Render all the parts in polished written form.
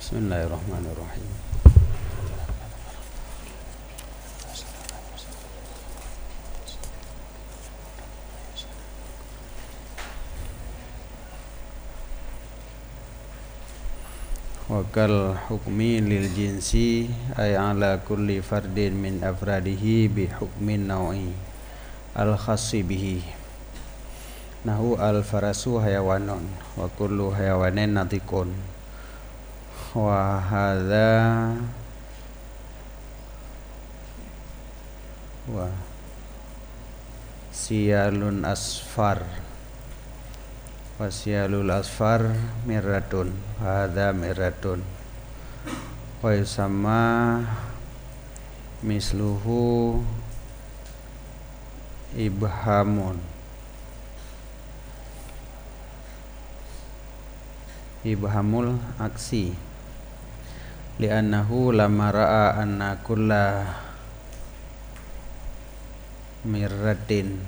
Bismillahirrahmanirrahim. Wakal hukmi lil jinsi ay ala kulli fardin min afradihi bi hukmin naw'i al khassi bihi. Nahu al farasu hayawanun wa kullu hayawanin natikun. Wa hadza wa siyalun asfar wa siyalul asfar miratun, hadza miratun wa yusamma misluhu ibhamun, ibhamul aksi, li'annahu lamma ra'a anna kulla mirratin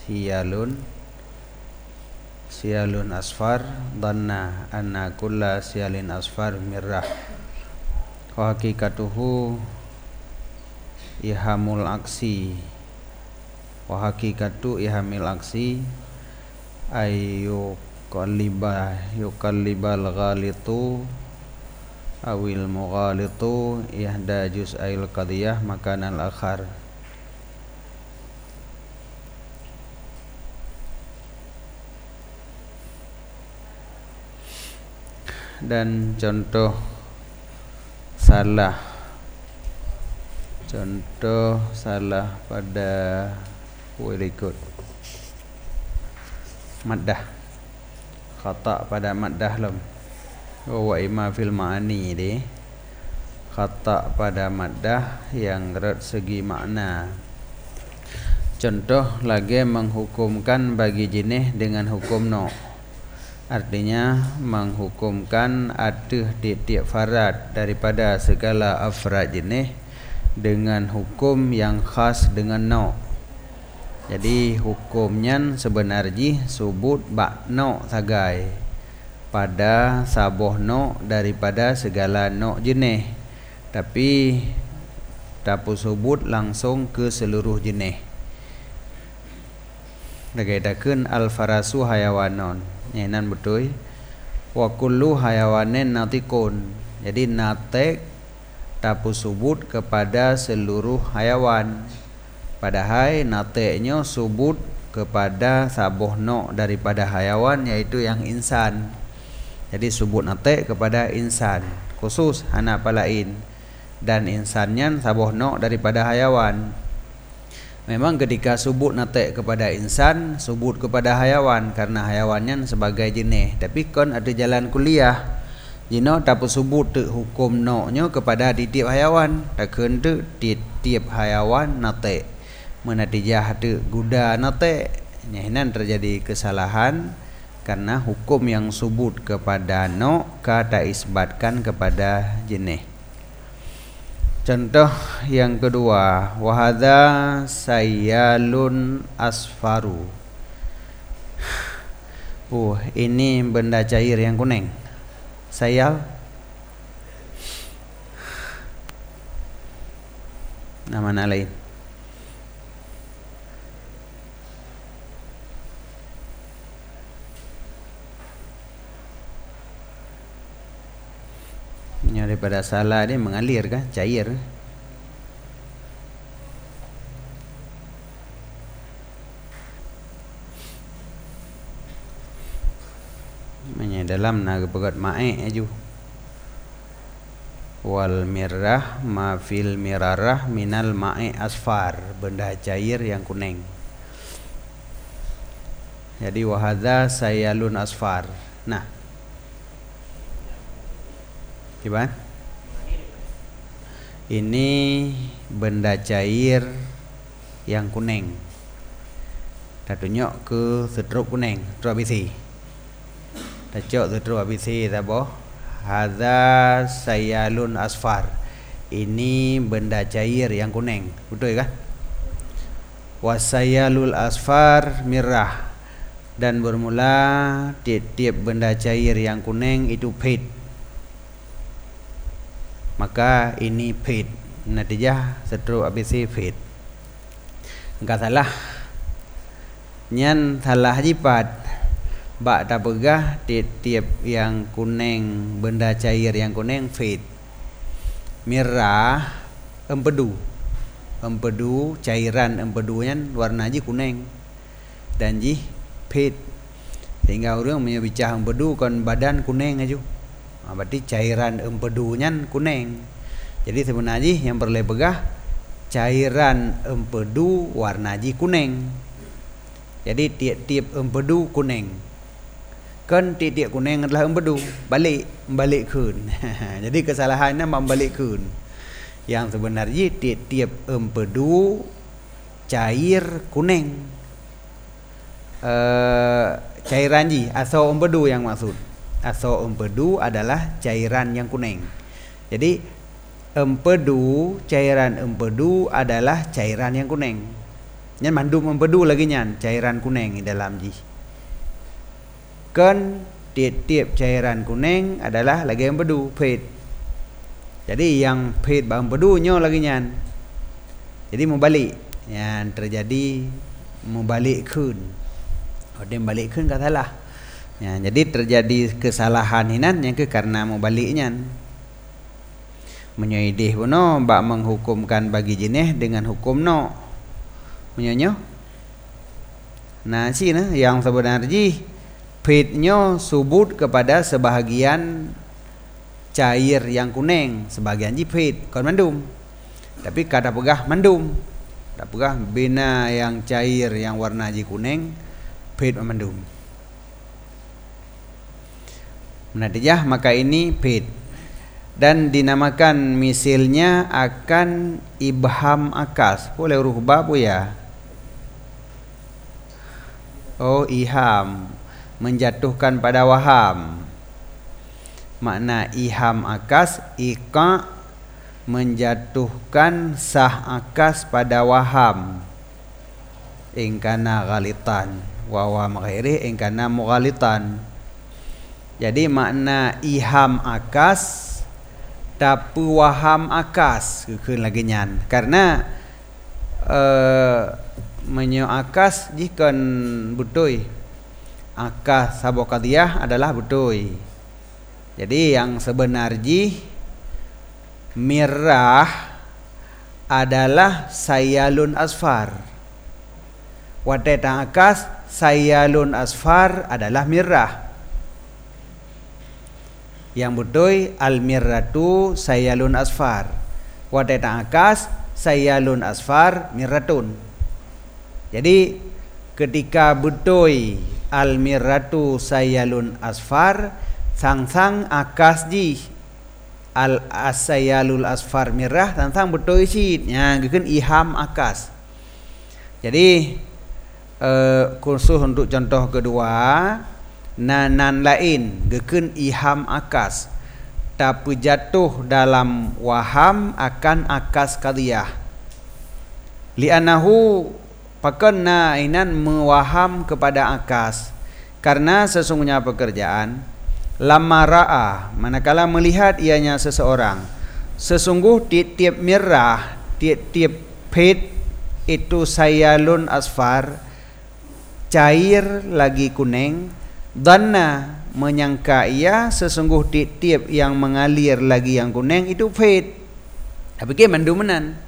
siyalun asfar dhanna anna kulla siyalin asfar mirrah wa hakikatuhu ihamul aksi wa hakikatu ihamil aksi yukallibal ghalitu awil mughalitu ihda juz'ail qadiyah makanal akhar. Dan contoh salah pada berikut maddah, khata pada maddah lam wa ima fil ma'ani deh, khata pada maddah yang rat segi makna. Contoh lagi menghukumkan bagi jenis dengan hukum no, artinya menghukumkan ada tiap-tiap farad daripada segala afrad jenis dengan hukum yang khas dengan no. Jadi hukumnya sebenarnya subut bak no sagai pada saboh no daripada segala no jenis, tapi dapat subut langsung ke seluruh jenis. Dagaidakeun al farasu hayawanon, nyenan betul. Wa kullu hayawanin natikun, jadi natik dapat subut kepada seluruh hayawan, padahal natiknya subut kepada saboh no daripada hayawan, yaitu yang insan. Jadi subut natik kepada insan khusus hana palain, dan insannya saboh no daripada hayawan. Memang ketika subut natik kepada insan, subut kepada hayawan karena hayawannya sebagai jenis, tapi kon ada jalan kuliah jino dapat subut tu hukum no nya kepada tiap hayawan, takkan tu tiap hayawan natik menatijah tu guda natik. Nyenan terjadi kesalahan karena hukum yang subut kepada no kata isbatkan kepada jenis. Contoh yang kedua, wahadha sayyalun asfaru. Ini benda cair yang kuning. Sayal nama lain. Daripada salah dia mengalir kan, cair. Dalam naga pegat ma'e aju. Wal mirrah ma fil mirarah minal ma'e asfar, benda cair yang kuning. Jadi wahadha sayalun asfar. Nah, gimana? Ini benda cair yang kuning. Kita tunjuk ke setruk kuning, setruk ABC. Kita cok setruk ABC tabo. Hadza sayalun asfar. Ini benda cair yang kuning. Betul kan? Wasayalul asfar mirrah. Dan bermula tiap-tiap benda cair yang kuning itu pahit. maka ini fit. Natijah seterus ABC fit. Enggak salah. Nyan salah jipat. Bak tak pegah tiap yang kuning, benda cair yang kuning fit. Merah empedu. Empedu cairan empedunya warna ji kuning. Dan ji fit. Sehingga orang punya bicara empedu kan badan kuning aja. Berarti cairan empedunya kuning. Jadi sebenarnya yang perlu pegah cairan empedu warna ji kuning. Jadi tiap-tiap empedu kuning. Kan tiap-tiap kuning adalah empedu, balik kun. Jadi kesalahannya membalik kun. Yang sebenarnya tiap-tiap empedu cair kuning. Cairan ji atau empedu yang maksud. Atau empedu adalah cairan yang kuning. Jadi empedu, cairan empedu adalah cairan yang kuning. Nyan mandum empedu lagi nyan, cairan kuning di dalam ji. Kan tiap-tiap cairan kuning adalah lagi empedu, fit. Jadi yang fit bah empedu nyo lagi nyan. Jadi membalik. Yang terjadi membalik kun. Dia balik kun kata salah. Ya, jadi terjadi kesalahan hinan yang karena membaliknya. Menyoidih puno bak menghukumkan bagi jenis dengan hukum no. Menyonyo. Nah, sini yang sebenarnya fitnya subut kepada sebahagian cair yang kuning, sebahagian ji fit kon mandum. Tapi kata pegah mandum. Tak pegah bina yang cair yang warna ji kuning fit mandum. Natijah maka ini fit. Dan dinamakan misilnya akan ibham akas. Boleh huruf ba bu ya? Oh, iham, menjatuhkan pada waham. Makna iham akas, iqa, menjatuhkan sah akas pada waham. Ingkana ghalitan, wa waham ghairi ingkana mughalitan. Jadi makna iham akas tapu waham akas keun lagi nyan. Karena menyo akas jika betul akas sabokadiyah adalah betul. Jadi yang sebenarnya mirah adalah sayalun asfar. Wadeta akas sayalun asfar adalah mirah. Yang betul al-mirratu sayalun asfar. Wadeta akas sayalun asfar mirratun. Jadi ketika betul al-mirratu sayalun asfar, sang-sang akas ji al-asayalul asfar mirrah, sang-sang betul isi. Ya, geun iham akas. Jadi khusus untuk contoh kedua, nanan lain geun iham akas tapi jatuh dalam waham akan akas qadiyah. Li'annahu pakanna inan mewaham kepada akas, karena sesungguhnya pekerjaan lamma ra'a, manakala melihat ianya seseorang, sesungguh tiap-tiap mirah, tiap-tiap pit itu sayalun asfar, cair lagi kuning. Dhanna, menyangka ia sesungguh tiap-tiap yang mengalir lagi yang kuning itu fit. Tapi ke mandumenan.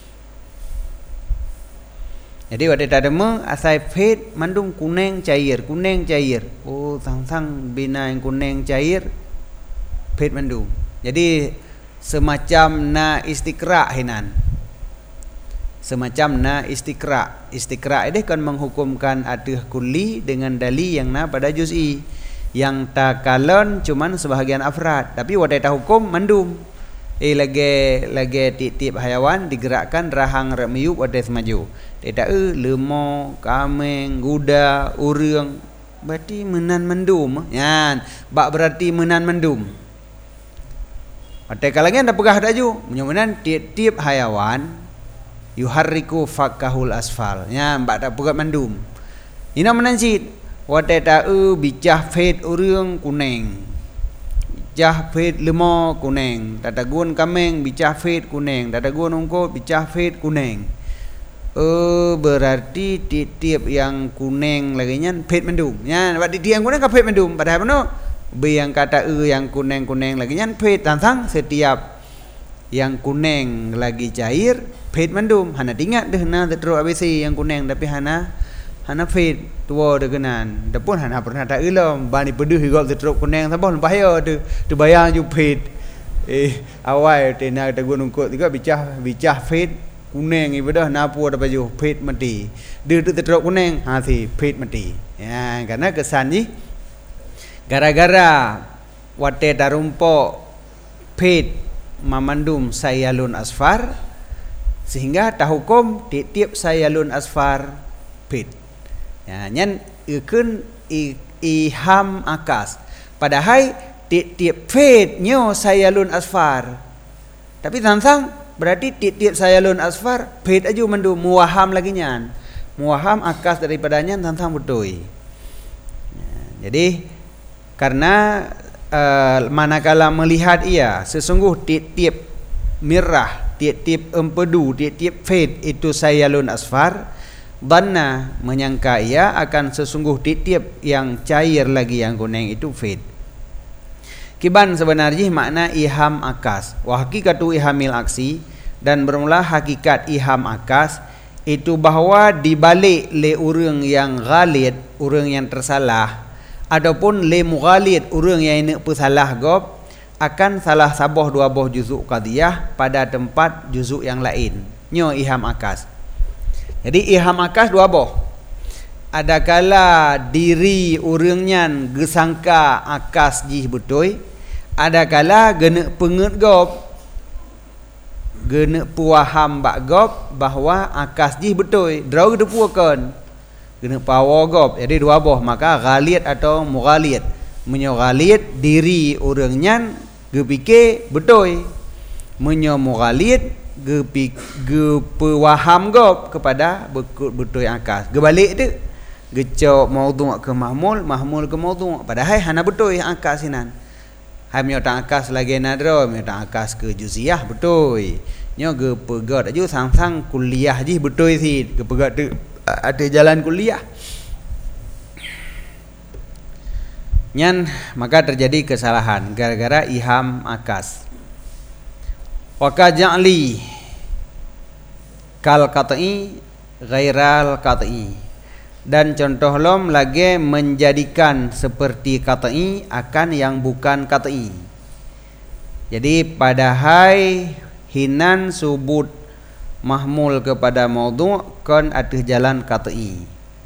Jadi waktu tadema asai fit mandum kuning cair. Oh, sang-sang bina yang kuning cair fit mandum. Jadi semacam na istiqra hinan. Semacam na istiqra. Istiqra ini kan menghukumkan aduh kulli dengan dali yang na pada juz'i. Yang takalon cuman sebahagian afrad. Tapi wadai hukum mandum. Lagi tip-tip hayawan digerakkan rahang remiyuk wadai semaju. Tidak lemau, kameng, kuda, urang. Berarti menan mendum. Yan, bak berarti menan mendum. Wadai kalangan dah pegah dah ju. Menan tip-tip hayawan yuharriku fakahul asfal. Ya, mbak tak pegat mandum. Ina menansit wadai ta'u bicah fit urang kuning. bicah fit lima kuning, tatagun kameng bicah fit kuning, tatagun ungkut bicah fit kuning. Berarti tiap yang kuning lagi nya fit mendung. Nya berarti yang kuning ka fit mendung. Padahal mano B yang kata yang kuning-kuning lagi nya fit tantang setiap yang kuning lagi cair fit mendung. Hana ingat deh na terus ABC yang kuning tapi hana fit tua degenan. Dapun hana pernah tak ilom bani pedih gop terus kuning sabon bahaya tu bayang ju fit. Awal tena tagun ungkut juga bicah fit kuning ibadah napu ada baju fit mati. Dia tu terus kuning si fit mati. Ya, karena kesan ni gara-gara wate tarumpo fit mamandum sayalun asfar sehingga tahukum tiap sayalun asfar fit. Ya, nyan ikun iham akas. Padahal tiap fit nyo sayalun asfar. Tapi tantang berarti tiap sayalun asfar fit aju mendum muwaham lagi nyan. Muwaham akas daripadanya tantang betul. Ya, jadi karena manakala melihat ia sesungguh tiap mirah, tiap empedu, tiap fit itu sayalun asfar, dhanna menyangka ia akan sesungguh tiap yang cair lagi yang kuning itu fit. Kiban sebenarnya makna iham akas wa hakikatu ihamil aksi, dan bermula hakikat iham akas itu bahawa dibalik le urang yang ghalid, urang yang tersalah, ataupun le mughalid, urang yang ini pesalah gop, akan salah sabah dua boh juzuk qadiyah pada tempat juzuk yang lain. Nyo iham akas. Jadi iham akas dua boh. Adakala diri urangnya gesangka akas jih betul, adakala genek penget gop, genek puaham bak gop bahawa akas jih betul. Draw genek puakan, genek pawa gop. Jadi dua boh, maka ghalid atau mughalid. Menyo ghalid diri urangnya gepike betul, menyo mughalid gepewaham gop kepada betul akas. Gebalik tu gecok maudhu' ke mahmul, mahmul ke maudhu'. Padahal hana betul akas sinan. Hai menyotang akas lagi nadra, menyotang akas ke juziyah betul. Nyo gepegat aju sang-sang kuliah ji betul si, gepegat tu ada jalan kuliah. Nyan maka terjadi kesalahan gara-gara iham akas. Wa kaja'li kal qat'i ghairal qat'i, dan contoh lom lagi menjadikan seperti qat'i akan yang bukan qat'i. Jadi padahal hinan subut mahmul kepada maudhu' kan ada jalan qat'i,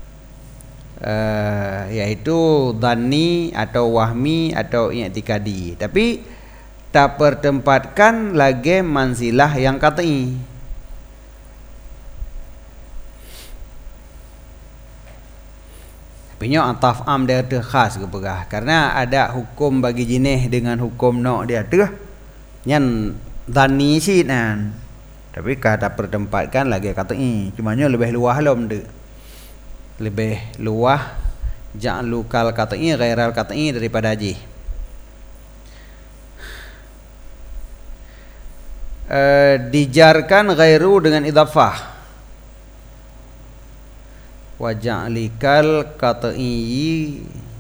yaitu dhanni atau wahmi atau i'tikadi, tapi tak pertempatkan lagi manzilah yang qat'i. Tapi nyo ataf am dia ada khas ke pegah, karena ada hukum bagi jinih dengan hukum nok dia ada nyan dhanni sinan, tapi kata pertempatkan lagi qat'i, cuma nyo lebih luah lom de, lebih luah ja'lu kal qat'i ghairal qat'i daripada haji. Dijarkan ghairu dengan idhafah, wa ja'likal qat'i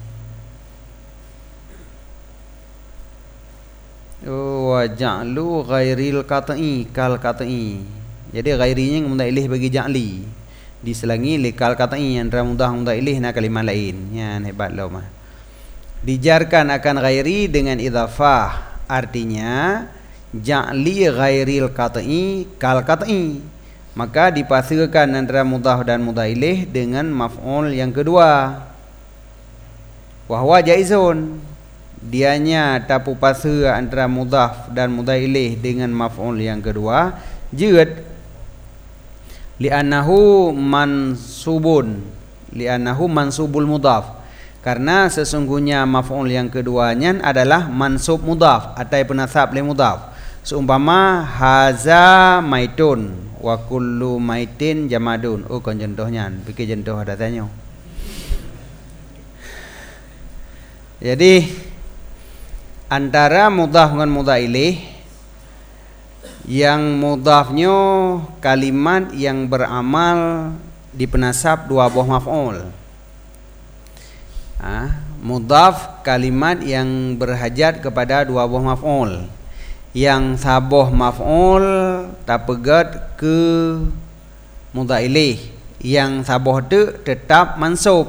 wa ja'lu ghairil qat'i kal qat'i. Jadi ghairinya mudah ilih bagi ja'li, diselangi likal qat'i yang mudah ilih na kalimah lain. Ya hebat lo mah. Dijarkan akan ghairi dengan idhafah, artinya ja'li ghairil qat'i kal qat'i, maka dipasirkan antara mudhaf dan mudhaf ilaih dengan maf'ul yang kedua. Wa huwa jaizun, dianya tapu pasir antara mudhaf dan mudhaf ilaih dengan maf'ul yang kedua jeut, li'annahu mansubun, li'annahu mansubul mudhaf, karena sesungguhnya maf'ul yang keduanya adalah mansub mudhaf atau penasab li mudhaf. Seumpama haza maitun wa kullu maitin jamadun. Oh kon contohnya, fikir contoh ada tanya. Jadi antara mudhaf dengan mudhaf ilaih, yang mudhafnya kalimat yang beramal di penasab dua buah maf'ul. Mudhaf kalimat yang berhajat kepada dua buah maf'ul, yang sabuh maf'ul tapegat ke mudhaf ilaih, yang sabuh tu tetap mansub.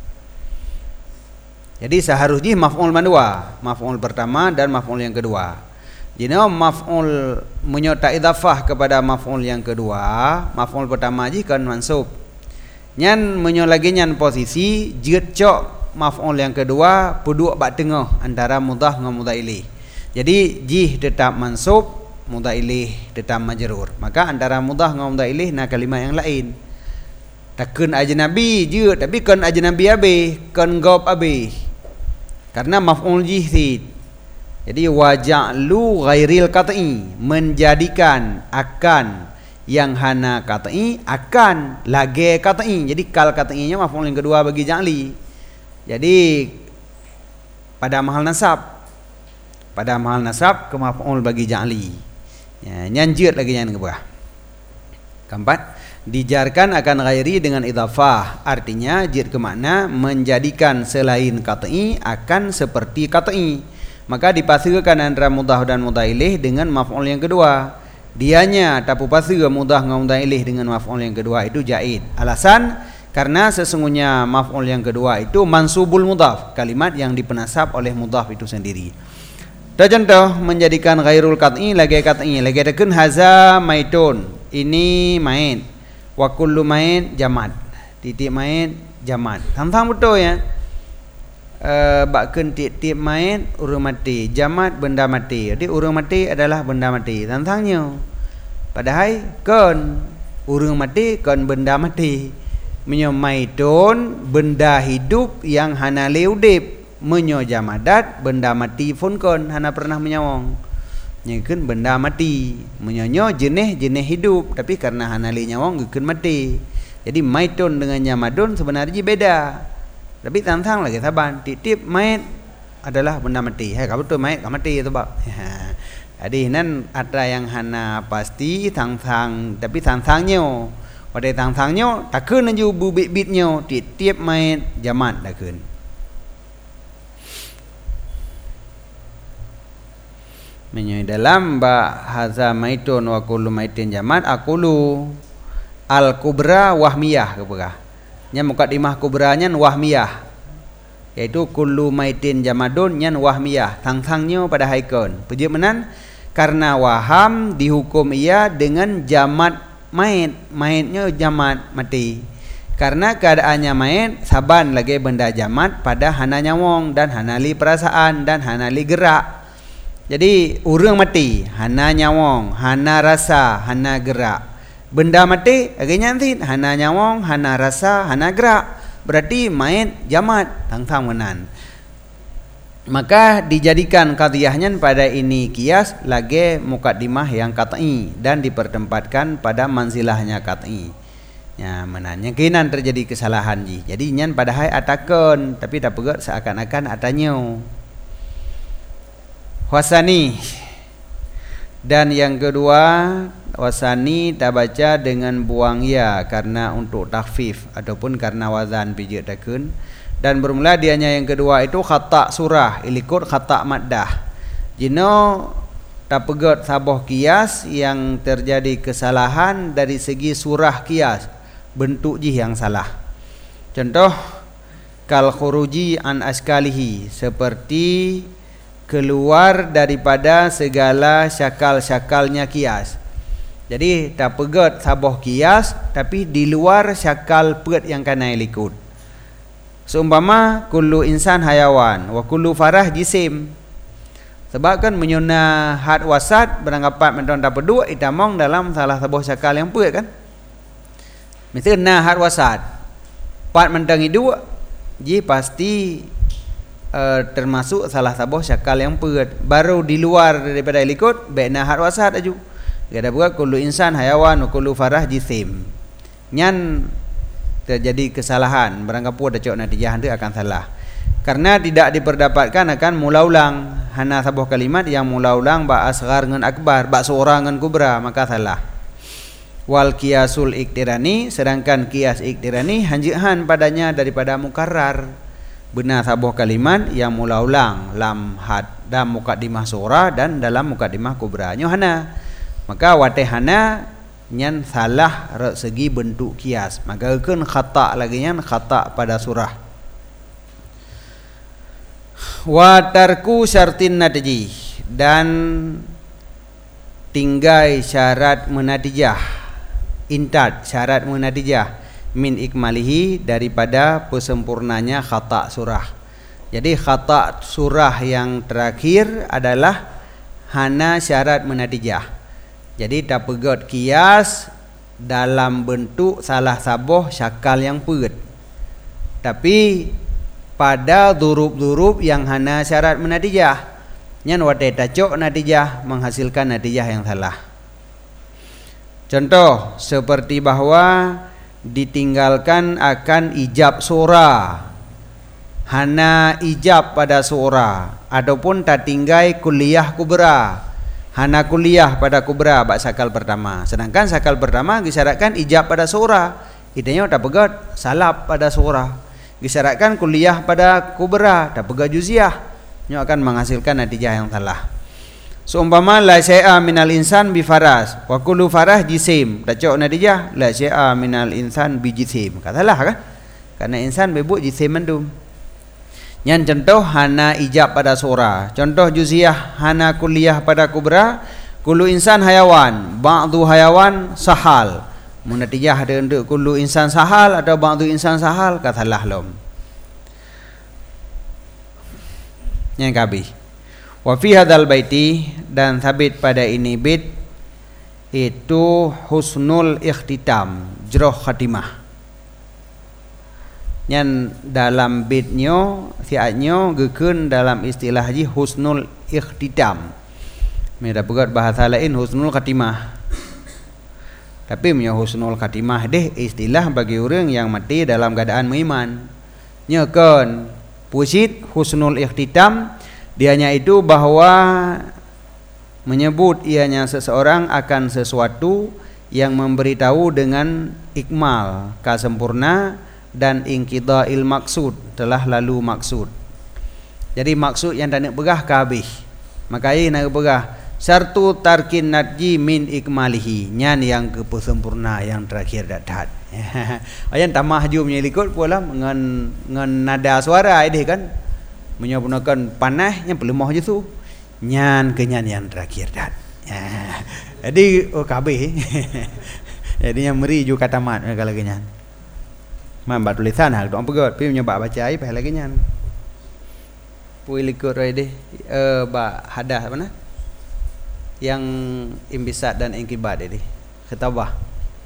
Jadi seharusnya maf'ul mandua, maf'ul pertama dan maf'ul yang kedua. Jadi maf'ul menyertai idafah kepada maf'ul yang kedua, maf'ul pertama ji kan mansub. Nyan menyo lagi nyan posisi jeut cok maf'ul yang kedua puduk bak tengah antara mudhaf dengan mudhaf ilaih. Jadi jih tetap mansub, mudhaf ilaih tetap majrur. Maka antara mudhaf dengan mudhaf ilaih na kalimat yang lain. Takun ajnabi je tapi kan ajnabi abe, kan ghaib abe. Karena maf'ul jih sid. Jadi waja'lu ghairil qat'i, menjadikan akan yang hana qat'i akan lagi qat'i. Jadi kal qat'inya maf'ul yang kedua bagi ja'li. Jadi pada mahal nasab, pada mahal nasab ke maf'ul bagi ja'li. Ya, nyanjut lagi yang keberah. Keempat, dijarkan akan ghairi dengan idhafah. Artinya jid ke makna menjadikan selain qat'i akan seperti qat'i. Maka dipasirkan antara mudhaf dan mudhaf ilaih dengan maf'ul yang kedua. Dianya tapu pasir mudhaf dengan mudhaf ilaih dengan maf'ul yang kedua itu jaid. Alasan karena sesungguhnya maf'ul yang kedua itu mansubul mudhaf, kalimat yang dipenasab oleh mudhaf itu sendiri. Contoh menjadikan ghairul qat'i lagi qat'i, lagi tekun haza maitun, ini main, wa kullu main jamad, titik main jamad. Tantang betul ya. Bakun titik main urang mati, jamad benda mati. Jadi urang mati adalah benda mati. Tantangnya padahal kan urang mati kan benda mati. Menyo maitun benda hidup yang hana leudip, menyo jamadat benda mati pun kan hana pernah menyawang. Nyekeun benda mati, menyonyo jenis hidup tapi karena hana le nyawang gekeun mati. Jadi maitun dengan jamadun sebenarnya beda. Tapi tantang lagi saban titip mait adalah benda mati. Hai kamu tu mait kamu mati tu bab. Jadi nan ada yang hana pasti tantang tapi tantangnya pada tantangnya takun aju bubit-bitnya titip mait jamat takun. Menyoi dalam ba haza maitun wa kullu maitin jamat aqulu al kubra wahmiyah keberah. Nya mukadimah kubranya wahmiyah, yaitu kullu maitin jamadun nyan wahmiyah, tangtangnya pada haikon. Puji menan karena waham dihukum ia dengan jamad mait, maitnya jamad mati. Karena keadaannya mait saban lagi benda jamad pada hana nyawong dan hanali perasaan dan hanali gerak. Jadi urang mati, hana nyawong, hana rasa, hana gerak. Benda mati akhirnya nanti hana nyawong, hana rasa, hana gerak. Berarti mait jamad tangtang menan. Maka dijadikan qadiyahnya pada ini kias lagi mukaddimah yang qat'i dan dipertempatkan pada manzilahnya qat'i. Ya menanya kinan terjadi kesalahan ji. Jadi nyan padahal atakan tapi tak pegat seakan-akan atanya. Wasani. Dan yang kedua wasani tak baca dengan buang ya karena untuk takhfif ataupun karena wazan pijak takun. Dan bermula dianya yang kedua itu khata surah ilikut khata maddah. Jino tak pegat saboh kias yang terjadi kesalahan dari segi surah kias, bentuk jih yang salah. Contoh kal khuruji an askalihi, seperti keluar daripada segala syakal-syakalnya kias. Jadi tak pegat saboh kias tapi di luar syakal pet yang kena likut. Seumpama kullu insan hayawan wa kullu farah jisim. Sebab kan menyuna had wasat beranggapan menton tak pedua itamong dalam salah saboh syakal yang pet kan. Misal na had wasat pat mentang hidup ji pasti termasuk salah saboh syakal yang pet. Baru di luar daripada likut baikna had wasat aju. Ada buat kullu insan hayawan wa kullu farah jisim. Nyan terjadi kesalahan beranggapan ada cok natijah itu akan salah. Karena tidak diperdapatkan akan mula ulang. Hana sabuh kalimat yang mula ulang ba asghar ngan akbar, ba sughra ngan kubra, maka salah. Wal qiyasul iktirani, sedangkan qiyas iktirani hanjihan padanya daripada mukarrar. Benar sabuh kalimat yang mula ulang lam had dalam muqaddimah sughra dan dalam muqaddimah kubra. Nyo hana. Maka wateh hana nyan salah segi bentuk qiyas. Maka keun khata lagi nyan khata pada surah. Wa tarku syartin natiji, dan tinggai syarat menatijah, intad syarat menatijah min ikmalihi, daripada pesempurnanya khata surah. Jadi khata surah yang terakhir adalah hana syarat menatijah. Jadi tak pegot qiyas dalam bentuk salah sabuh syakal yang peut. Tapi pada durub-durub yang hana syarat menatijah, nyan wate tacok natijah menghasilkan natijah yang salah. Contoh seperti bahwa ditinggalkan akan ijab surah, hana ijab pada surah, ataupun tak tinggai kuliah kubra, hana kuliah pada kubra bak sakal pertama. Sedangkan sakal pertama disyaratkan ijab pada surah, idenya tak pegat salap pada surah. Disyaratkan kuliah pada kubra, tak pegat juziah, nyo akan menghasilkan natijah yang salah. Seumpama la syai'a minal insan bi faras wa kullu farah jisim, tak cok natijah la syai'a minal insan bi jisim. Katalah kan? Karena insan bebuk jisim mendum. Nyan contoh hana ijab pada surah. Contoh juziah hana kuliah pada kubra, kullu insan hayawan, ba'du hayawan sahal. Munatijah ada untuk kullu insan sahal atau ba'du insan sahal, katalah lom. Yang kabih. Wa fi hadzal baiti, dan sabit pada ini bait itu husnul ikhtitam, jroh khatimah. Yang dalam baitnyo siatnyo gekeun dalam istilah haji husnul ikhtitam. Meda pegat bahasa lain husnul khatimah. Tapi punya husnul khatimah deh istilah bagi orang yang mati dalam keadaan beriman. Nyekeun pusit husnul ikhtitam, dianya itu bahwa menyebut ianya seseorang akan sesuatu yang memberitahu dengan ikmal, kasempurna, dan inqidha'il maksud, telah lalu maksud. Jadi maksud yang tak nak pegah kabih. Maka ia nak pegah syartu tarkin nadji min ikmalihi, nyan yang kesempurna yang terakhir datat. Ayan tamah ju menyelikut pula dengan nada suara ini kan, menyempurnakan panah yang pelemah je tu, nyan kenyan yang terakhir dat. Jadi kabeh. Jadi yang meri ju kata mat kalau kenyan. Mambat tulisan hak dong pegot, pi nyoba baca ai pah lagi nyan. Pui likut rai deh ba hadah mana? Yang imbisat dan ingkibat ini khitabah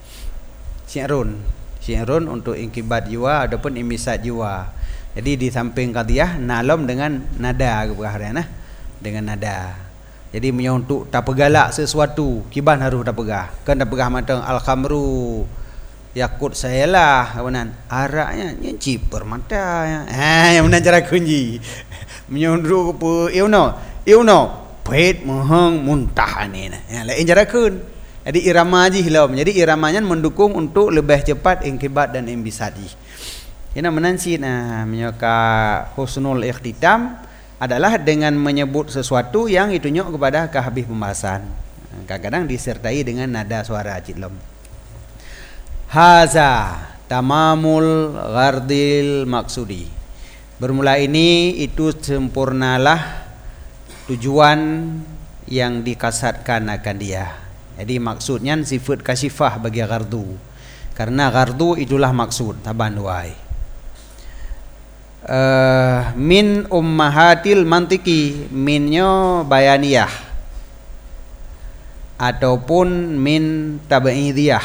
syi'run untuk ingkibat jiwa ataupun imbisat jiwa. Jadi di samping qadiyah nalom dengan nada keberharian dengan nada. Jadi menyontuk tak pegalak sesuatu kiban harus tak pegah. Kan tak pegah matang al khamru yakut sayalah kawanan araknya ciper mata yang benar cara kunci menyontuk apa iuno pait mohong muntah ni nah. Lain cara kun. Jadi irama ji hilau. Jadi iramanya mendukung untuk lebih cepat ingkibat dan imbisadi. Ini menansi menyoka husnul ikhtitam adalah dengan menyebut sesuatu yang itu nyok kepada kehabis pembahasan. Kadang-kadang disertai dengan nada suara cilom. Haza tamamul ghardil maksudi. Bermula ini itu sempurnalah tujuan yang dikasatkan akan dia. Jadi maksudnya sifat kasifah bagi ghardu. Karena ghardu itulah maksud taban wai. Min ummahatil mantiki, minnya bayaniyah ataupun min tabaidiyah,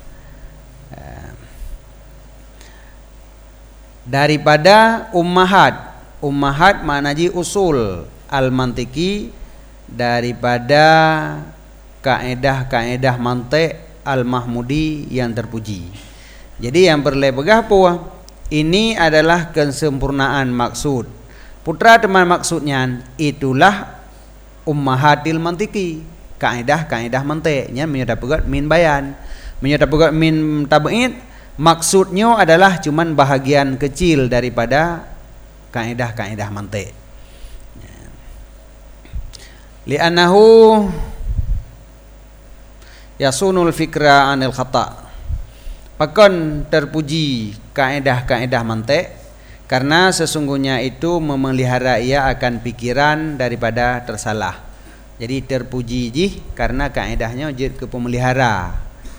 daripada ummahat maknanya usul, al-mantiki daripada kaedah-kaedah mantik al-mahmudi yang terpuji. Jadi yang berlepegah apa? Ini adalah kesempurnaan maksud Putra teman maksudnya itulah ummahatil mantiki, kaedah mantiknya menyatakan min bayan, menyatakan min tab'id, maksudnya adalah cuman bahagian kecil daripada kaedah mantik. Li'annahu yasunul fikra anil khata'. Pakon terpuji kaedah mantik karena sesungguhnya itu memelihara ia akan pikiran daripada tersalah. Jadi terpuji karena kaedahnya jid ke pemelihara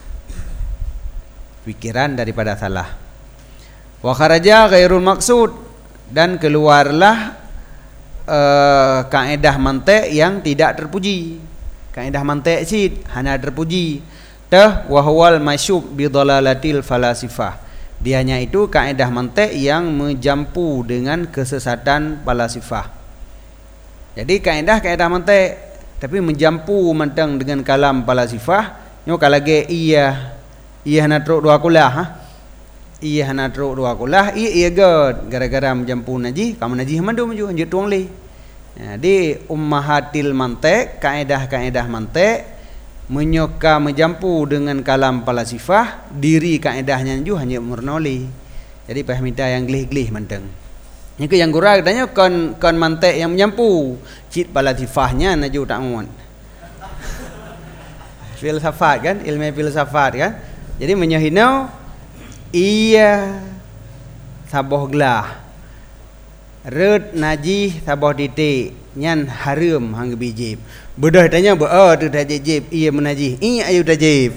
pikiran daripada salah. Wa kharaja ghairul maksud, dan keluarlah kaedah mantik yang tidak terpuji. Kaedah mantik sid hanya terpuji. Tah wa huwal masyub bi dhalalatil falasifah. Dianya itu kaedah mantik yang menjampu dengan kesesatan falasifah. Jadi kaedah mantik tapi menjampu mentang dengan kalam falasifah, nyo kalage iya hana truk dua kulah iya hana truk dua kulah iya god gara-gara menjampu najih kamu najih mandu maju anjut tuang li. Jadi ummahatil mantik, kaedah mantik menyoka menjampu dengan kalam falasifah, diri kaedahnya ju hanya murnoli. Jadi pahmita yang glih-glih menteng. Ini yang gurau katanya kon mantik yang menjampu, cit falasifahnya naju tak ngon. Filsafat kan, ilmu filsafat kan. Jadi menyohino iya saboh gelah. Red najih saboh titik nyan harum hang bijib. Bedah tanya tu dah jib iya menajih. Iya ayu dah jib.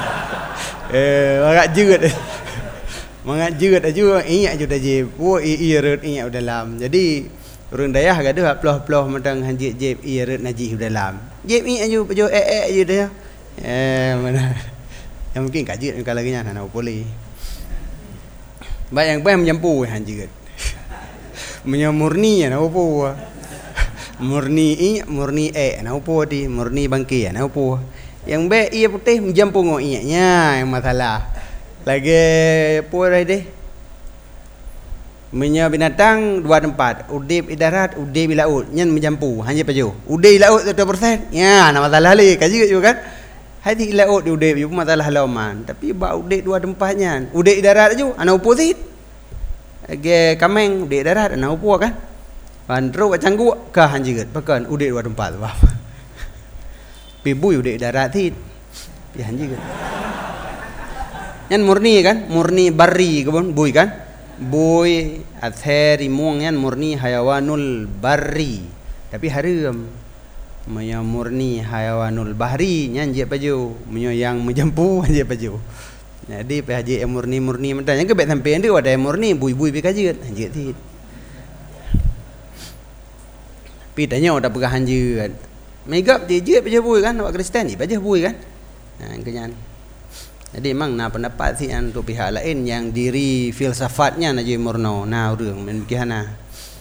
Mangat jeut aju iya ayu dah jib. Oh iya red iya dalam. Jadi urang dayah gaduh ploh-ploh mentang hanjit jib iya red najih dalam. Jib iya ayu pejo ayu dah. Mana. Yang mungkin kajit kalau lagi nya nak boleh. Baik yang menjampu hanjit. Menyamurni nak apa? Murni nak apa di murni bangki nak apa? Yang be ia putih menjampu ngok nya yang masalah. Lagi apa dah deh? Menya binatang dua tempat, udip di darat, udip di laut, nyan menjampu hanya paju. Udip di laut 100%. Ya, nak masalah li kaji juga kan? Hadi di laut di udip ju masalah lauman. Tapi ba udip dua tempatnya. Udip di darat ju ana opposite. Age kameng udip darat ana upo kan? Pandro canggu ka hanjiget pakan udip dua tempat apa. Pibui udip darat tit. Ya hanjiget. Yan murni kan? Murni barri kebun bui kan? Bui atheri muang yan murni hayawanul barri. Tapi harum. Maya murni hayawanul bahri nyan je paju. Maya yang menjampu je paju. Jadi PHJ murni mentanya ke bet sampai dia ada murni bui-bui PKJ hanjit tit. Pitanya udah pegah hanjit. Megap je paju bui kan awak Kristen ni paju bui kan. Nah kenyan. Jadi memang nah pendapat si untuk pihak lain yang diri filsafatnya najih murno nah urang memikihana.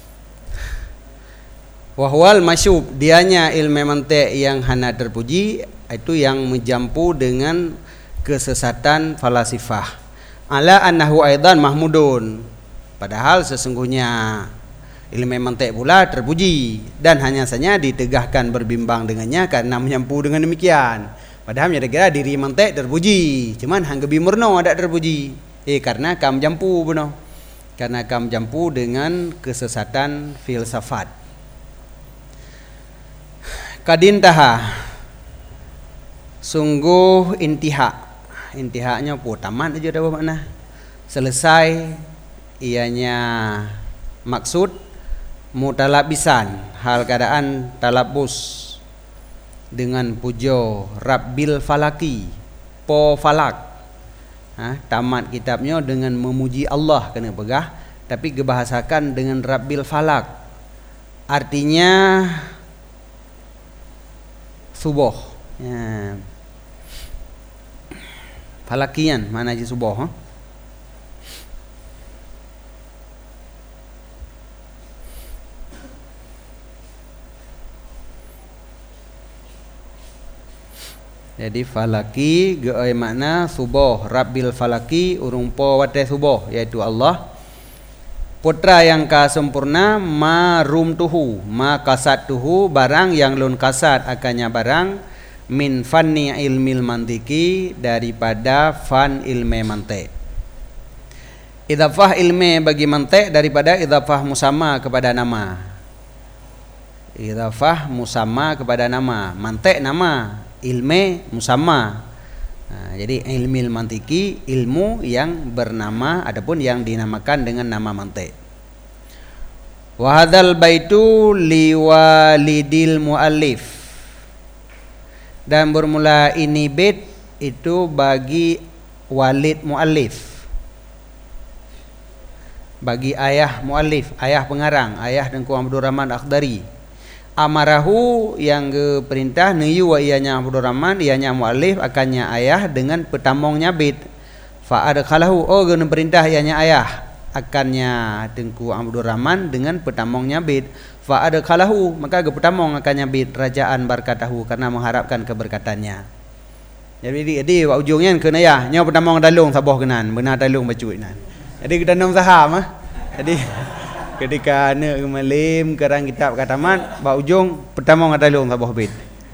Wahwal masyub dianya ilmu mantik yang hana terpuji itu yang menjampu dengan kesesatan falasifah. Ala annahu aidan mahmudun. Padahal sesungguhnya ilmu mantik pula terpuji dan hanya saja ditegahkan berbimbang dengannya karena menyampu dengan demikian. Padahal kira-kira diri mantik terpuji, cuman hang gebi murno ada terpuji. Karena kam jampu beno. Karena kam jampu dengan kesesatan filsafat. Kadintaha sungguh intihanya tamat aja dah makna selesai ianya maksud mutalabisan hal keadaan talabus dengan pujo Rabbil Falaki po falak tamat kitabnya dengan memuji Allah kena pegah tapi kebahasakan dengan Rabbil Falak artinya subuh ya. Falakian mana je subuh Jadi falaki geoi makna subuh Rabbil Falaki urung po wate subuh yaitu Allah Putra yang ka sempurna ma rumtuhu, ma kasatuhu, barang yang lun kasat akannya barang min fanni ilmil mantiki, daripada fan ilmu mantik. Idhafah ilmu bagi mantik daripada idhafah musamma kepada nama. Idhafah musamma kepada nama, mantik nama, ilmu musamma. Jadi ilmil mantiki, ilmu yang bernama adapun yang dinamakan dengan nama mantik. Wa hadzal baitu liwalidil muallif, dan bermula ini bait itu bagi walid muallif, bagi ayah muallif, ayah pengarang, ayah Tengku Abdul Rahman Akhdari. Amarahu yang ke perintah niyu wa ianya Abdul Rahman, ianya muallif akannya ayah dengan petamongnya bait. Fa adkhalahu, oh guna perintah ianya ayah akannya Tengku Abdul Rahman dengan petamongnya bait. Fa adkhalahu, maka ge petamong akannya bait rajaan barkatahu, karena mengharapkan keberkatannya. Jadi wa ujungnya ke ayah nya petamong dalung sabah kenan, benar dalung bacuit nan. Jadi kita nom saham Jadi ketika nak malim kerang kitab kataman ba ujung pertama ngadalung sabah bait.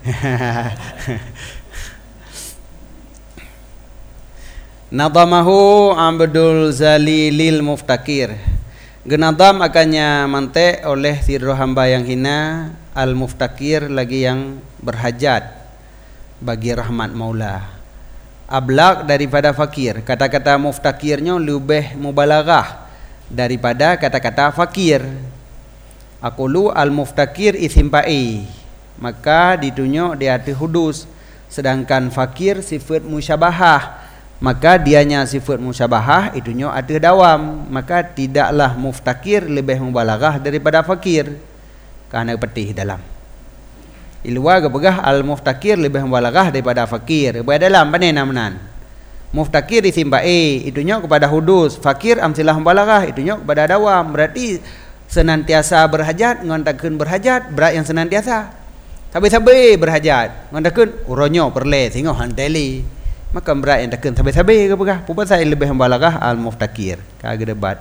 Nadamahu Abdul Zalilil Muftakir, genadam akannya mantek oleh tiru hamba yang hina al muftakir, lagi yang berhajat bagi rahmat Maula. Ablaq daripada fakir, kata-kata muftakirnya lebih mubalaghah daripada kata-kata fakir. Aqulu al-muftakir isim fa'i, maka ditunjuk dia arti hudus, sedangkan fakir sifat musyabahah, maka dianya sifat musyabahah itunjuk arti dawam, maka tidaklah muftakir lebih mubalaghah daripada fakir, kerana petih dalam. Ilwa gepegah al-muftakir lebih mubalaghah daripada fakir. Berdalam pandai namanan. Muftakir isim fa'i itunjuk kepada hudus, fakir amsilah mubalaghah itunjuk kepada dawam. Berarti senantiasa berhajat ngontakeun berhajat, berat yang senantiasa. Sabe-sabe berhajat ngontakeun uronyo perle tengok hanteli. Maka berat yang takeun sabe-sabe gepegah. Pupasa lebih mubalaghah al-muftakir. Kagak debat.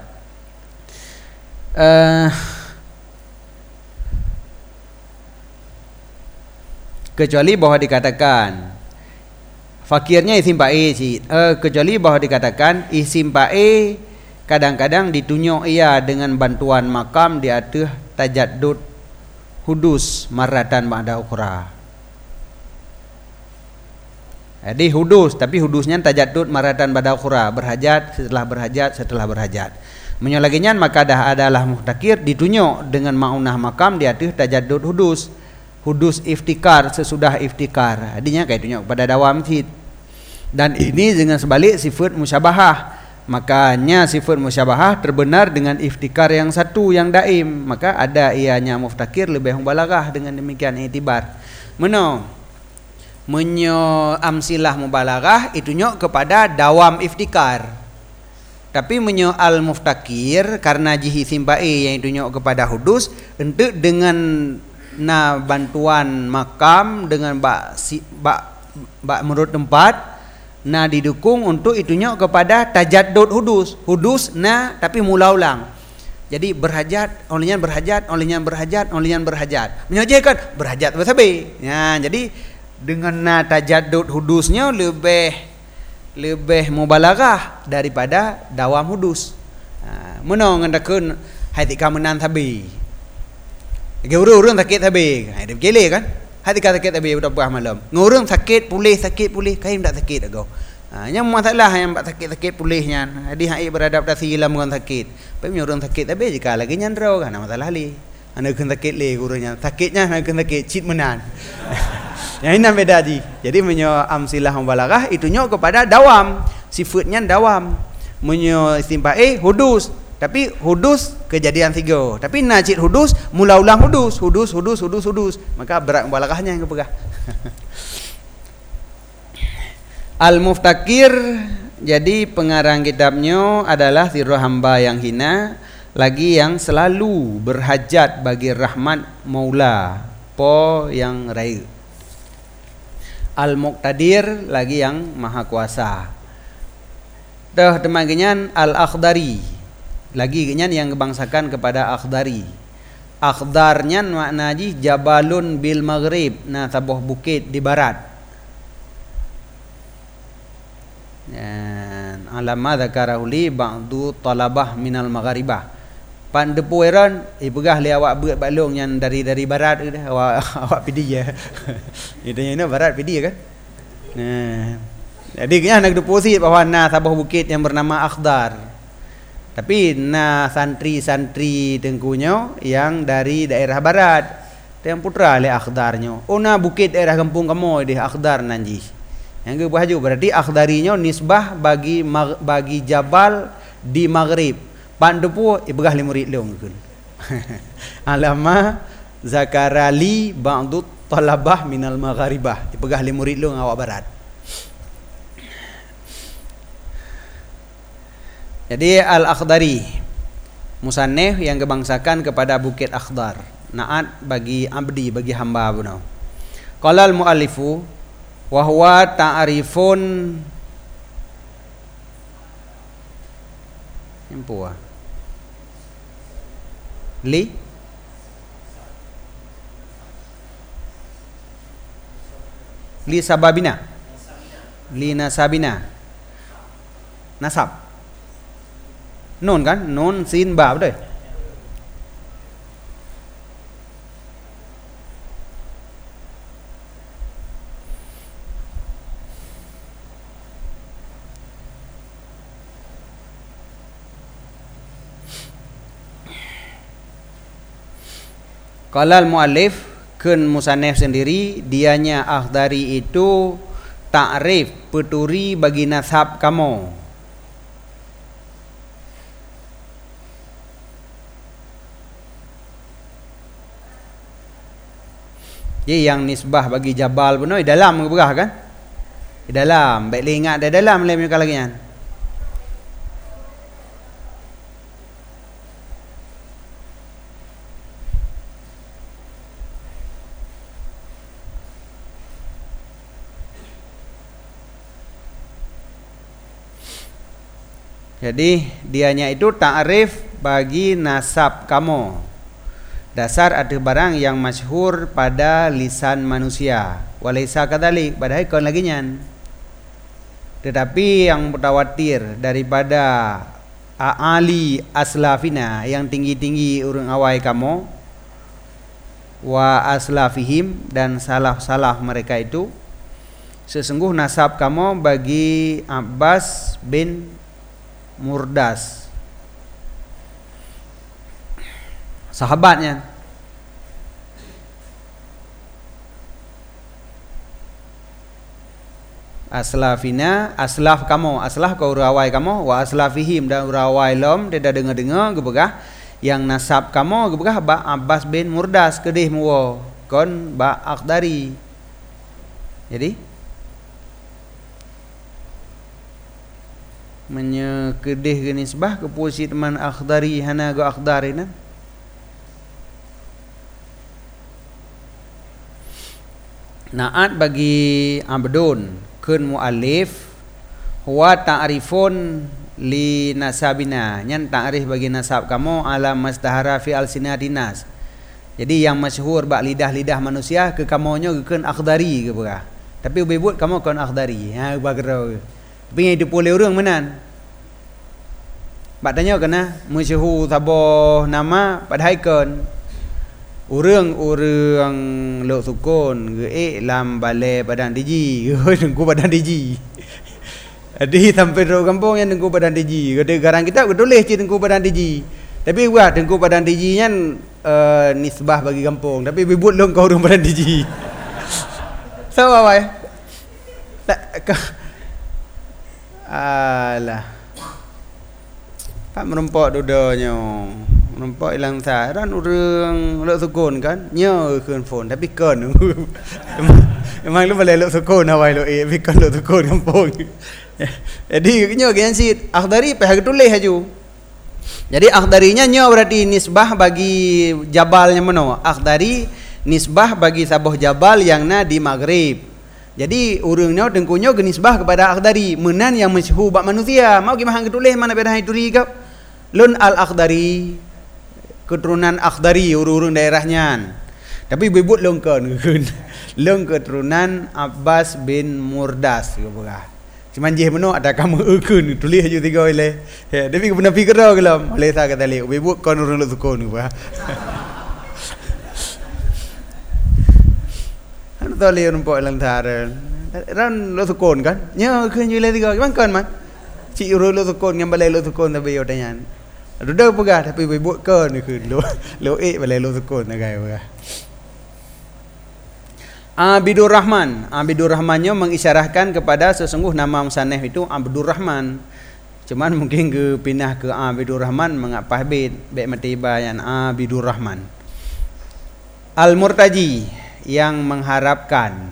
Kecuali bahwa dikatakan fakirnya isim fa'i, kecuali bahwa dikatakan isim fa'i kadang-kadang ditunjuk ia dengan bantuan makam di atas tajaddud hudus maratan ba'da ukhra. Jadi hudus, tapi hudusnya tajaddud maratan ba'da ukhra, berhajat setelah berhajat. Menyolaginya maka dah adalah muftakir ditunjuk dengan ma'unah makam di atas tajaddud hudus iftikar sesudah iftikar, adanya kayak tunjuk pada dawam sid. Dan ini dengan sebalik sifat musyabahah, makanya sifat musyabahah terbenar dengan iftikar yang satu yang daim, maka ada ianya muftakir lebih mubalaghah dengan demikian itibar. Menyo amsilah mubalaghah itunjuk kepada dawam iftikar, tapi menyo al muftakir karena jihi simpai yang itunjuk kepada hudus untuk dengan na bantuan makam dengan bak menurut tempat na didukung untuk itunjuk kepada tajaddud hudus na tapi mula ulang. Jadi berhajat olehnya berhajat menyojekan berhajat bersabi ya. Jadi dengan na tajaddud hudusnya lebih mubalaghah daripada dawam hudus. Menong ngandakeun hati kamenan sabi urang sakit habis. Dia berkelih kan. Hati kata sakit habis berapa malam. Ngurang sakit pulih kain tak sakit ago. Yang masalah yang sakit pulihnya. Jadi hai beradab dah silam dengan sakit. Tapi orang sakit habis jika lagi nyandro kan masalah li. Ana kena sakit li gurunya. Sakitnya ana kena sakit cit menan. Yang ini beda ji. Jadi menyo amsilah mubalaghah itunyo kepada dawam. Sifatnya dawam. Menyo istimba'i hudus. Tapi hudus kejadian tiga. Tapi najid hudus mula ulang hudus. Maka berat mubalaghahnya yang kepegah. Al-Muftakir, jadi pengarang kitabnya adalah tiru hamba yang hina, lagi yang selalu berhajat bagi rahmat Maula, po yang raya. Al-Muqtadir, lagi yang maha kuasa. Dah demikian Al-Akhdari. lagi kenyan yang kebangsakan kepada Akhdari. Akhdarnya makna ji jabalun bil maghrib, nah sebuah bukit di barat. Dan alama dzakarahu li ba'du talabah minal maghribah. Pan depu eran pegah li awak beut balong yang dari barat ke awak pidi ya. Itu barat pidi kan. Nah, jadi kenyan nak depu si bahwa nah sebuah bukit yang bernama Akhdar. Tapi nah santri-santri tengkunya yang dari daerah barat, yang putra le Akhdarnya. Oh nah bukit daerah kampung kamu di Akhdar nanji. Yang ke baju berarti Akhdarinya nisbah bagi jabal di maghrib. Pandepu ibegah li murid long kun. Alama zakarali ba'du talabah minal maghribah. Ibegah li murid long awak barat. Jadi Al-Akhdari musannif yang kebangsakan kepada Bukit Akhdar, naat bagi abdi, bagi hamba benar. Qala al-muallifu wa huwa ta'rifun impua li sababina li nasabina nasab nun kan, nun sin ba betul. Qala al-muallif kun musannif sendiri dianya Akhdari itu ta'rif peturi bagi nasab kamu. Jadi yang nisbah bagi jabal pun di dalam ke berah kan? Di dalam, baik ingat di dalam lain punya lagi kan. Jadi dianya itu ta'rif bagi nasab kamu. Dasar ada barang yang masyhur pada lisan manusia. Walaisa kadzalik, padahal kon lagi nyan. Tetapi yang mutawatir daripada aali aslafina, yang tinggi-tinggi urang awai kamu, wa aslafihim, dan salaf-salaf mereka itu, sesungguh nasab kamu bagi Abbas bin Murdas, sahabatnya. Aslafina, aslaf kamu, aslaf kau urawai kamu, wa aslafihim, dan urawai lom dia dah dengar-dengar gebegah yang nasab kamu gebegah ba Abbas bin Murdas kedih muwa kon ba Akhdari. Jadi menyekedih ke nisbah ke posisi teman Akhdari hana go Akhdari na. Naat bagi abdun kun muallif huwa ta'rifun li nasabina, nyan ta'rif bagi nasab kamu ala mastahara fi alsinatinas. Jadi yang masyhur bak lidah-lidah manusia ke kamunya kun Akhdari ke berah. Tapi ubebut kamu kun Akhdari. Ha bagrau. Tapi yang itu boleh orang menan. Bak tanya kena masyhur sabah nama padahal kun Urang lok sukun ge lam balai badan diji dengku badan diji. Jadi sampai ro kampung yang dengku badan diji. Kata garang kita tulis je dengku badan diji. Tapi buat dengku badan diji kan nisbah bagi kampung. Tapi bibut long kau urang badan diji. So awai. Alah. Pak merempok dudanya. Nampak hilang saran orang lok sukun kan nya keun phone tapi keun memang lu boleh lok sukun awai lok tapi keun lok sukun kampung. Jadi nya gen si Akhdari peh tulis aju. Jadi Akhdarinya nya berarti nisbah bagi jabalnya mana? Akhdari nisbah bagi sabuh jabal yang na di Maghrib. Jadi urangnya dengkunya genisbah kepada Akhdari menan yang masyhur bak manusia. Mau gimana tulis mana bedah itu ri kau? Lun Al-Akhdari, keturunan Akhdari urung-urung daerahnya. Tapi bebut lung keturunan Abbas bin Murdas ke berah. Cuman je meno ada kamu ukun tulis aja 3 ile. Ya, tapi pernah fikir dah kelam. Boleh tak kata le. Bebut kon urung lu sukun ke berah. Anu tole rumpok lang thar. Ran lu sukun kan? Nya ukun je ile 3 kan man. Cik urung lu sukun ngam balai lu sukun tapi yo tanyan. Ada pegah tapi bebut kon ukun lu. Lu balai lu sukun agai berah. Abidur Rahman. Abidur Rahmannya mengisyarahkan kepada sesungguh nama musannaf itu Abdur Rahman. Cuman mungkin ke pindah ke Abidur Rahman mengapa bait mati bayan Abidur Rahman. Al-Murtaji yang mengharapkan.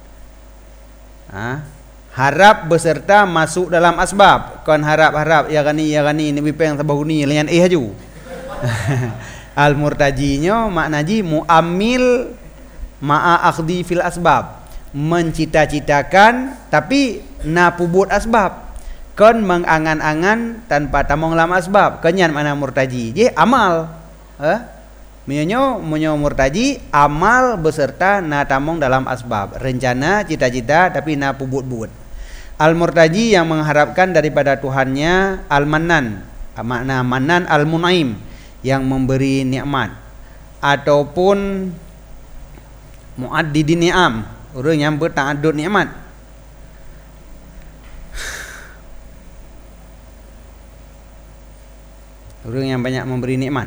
Harap beserta masuk dalam asbab. Kon harap-harap ya gani ni bipeng tabahuni layan haju. Al-Murtajinya maknaji muammil ma'a akhdi fil asbab, mencita-citakan tapi na pubut asbab, kon mengangan-angan tanpa tamong lam asbab, kenyan mana murtaji je amal menyo murtaji amal beserta na tamong dalam asbab, rencana cita-cita tapi na pubut-pubut. Al-murtaji yang mengharapkan daripada Tuhannya, al-mannan makna mannan al-mun'im yang memberi nikmat, ataupun muaddidin ni'am, orang yang berta'addud nikmat. Orang yang banyak memberi nikmat.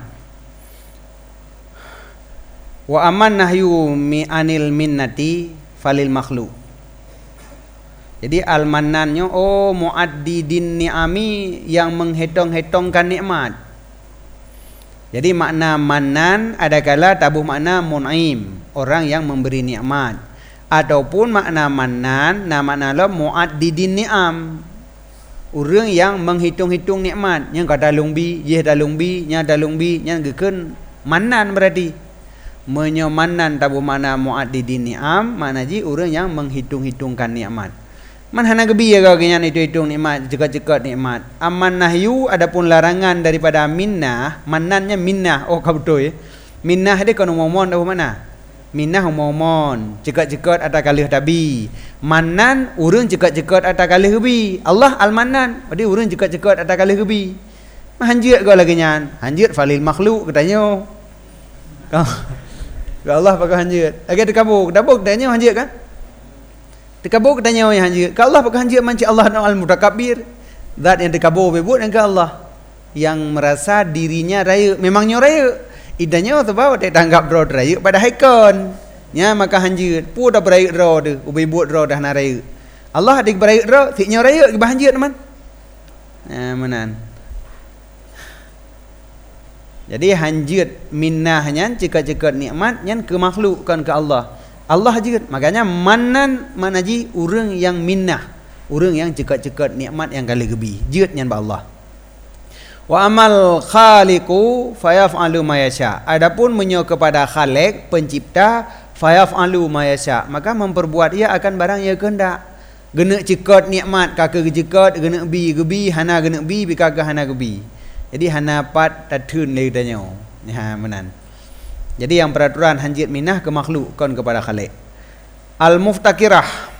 Wa aman nahyu mi'anil minnati falil makhluk. Jadi al-mannannya muaddidin ni'ami yang menghitung-hitungkan nikmat. Jadi makna mannan adakala tabuh makna mun'im, orang yang memberi nikmat, ataupun makna mannan makna la muaddidin ni'am, orang yang menghitung-hitung nikmat, yang kata lungbi ye dalungbi nya dalungbi nya gekeun mannan berarti menyo mannan tabuh makna muaddidin ni'am makna ji orang yang menghitung-hitungkan nikmat. Man hana gebi ya kau kenyan hitung nikmat, cekat-cekat nikmat. Aman nahyu adapun larangan daripada minnah, mannannya minnah. Oh kau betul ya. Minnah dia kan umumon tahu mana? Minnah umumon, cekat-cekat atau kalih tabi. Mannan urang cekat-cekat atau kalih gebi. Allah al-mannan, berarti urang cekat-cekat atau kalih gebi. Hanjit kau lagi nyan. Hanjit falil makhluk katanya. Kau Allah pakai hanjit. Lagi dekabuk katanya hanjit kan? Dekabur katanya yang hanjir. Kalau Allah pakai hanjir manci Allah al-mutakabbir. Zat yang dekabur bebut dengan Allah yang merasa dirinya raya. Memangnya raya. Idanya tu bawa tak tanggap draw raya pada haikon. Nya maka hanjir. Pu dah beraya draw tu. Bebut draw dah nak raya. Allah adik beraya draw, tiknya raya ke hanjir teman. Menan. Jadi hanjir minnahnya cekat-cekat nikmat yang ke makhluk kan ke Allah. Allah je. Makanya mannan manaji orang yang minnah, orang yang cekat-cekat nikmat yang kali gebi. Jeut nyan ba Allah. Wa amal khaliqu fayaf'alu ma yasha. Adapun menyo kepada Khaliq pencipta fayaf'alu ma yasha, maka memperbuat ia akan barang ia kehendak. Gena cekat nikmat kaka cekat, gena gebi hana gena bi kaka hana gebi. Jadi hana pat tatun le danyo. Menan. Jadi yang peraturan hanjit minah ke makhluk kon kepada Khaliq. Al-muftakirah.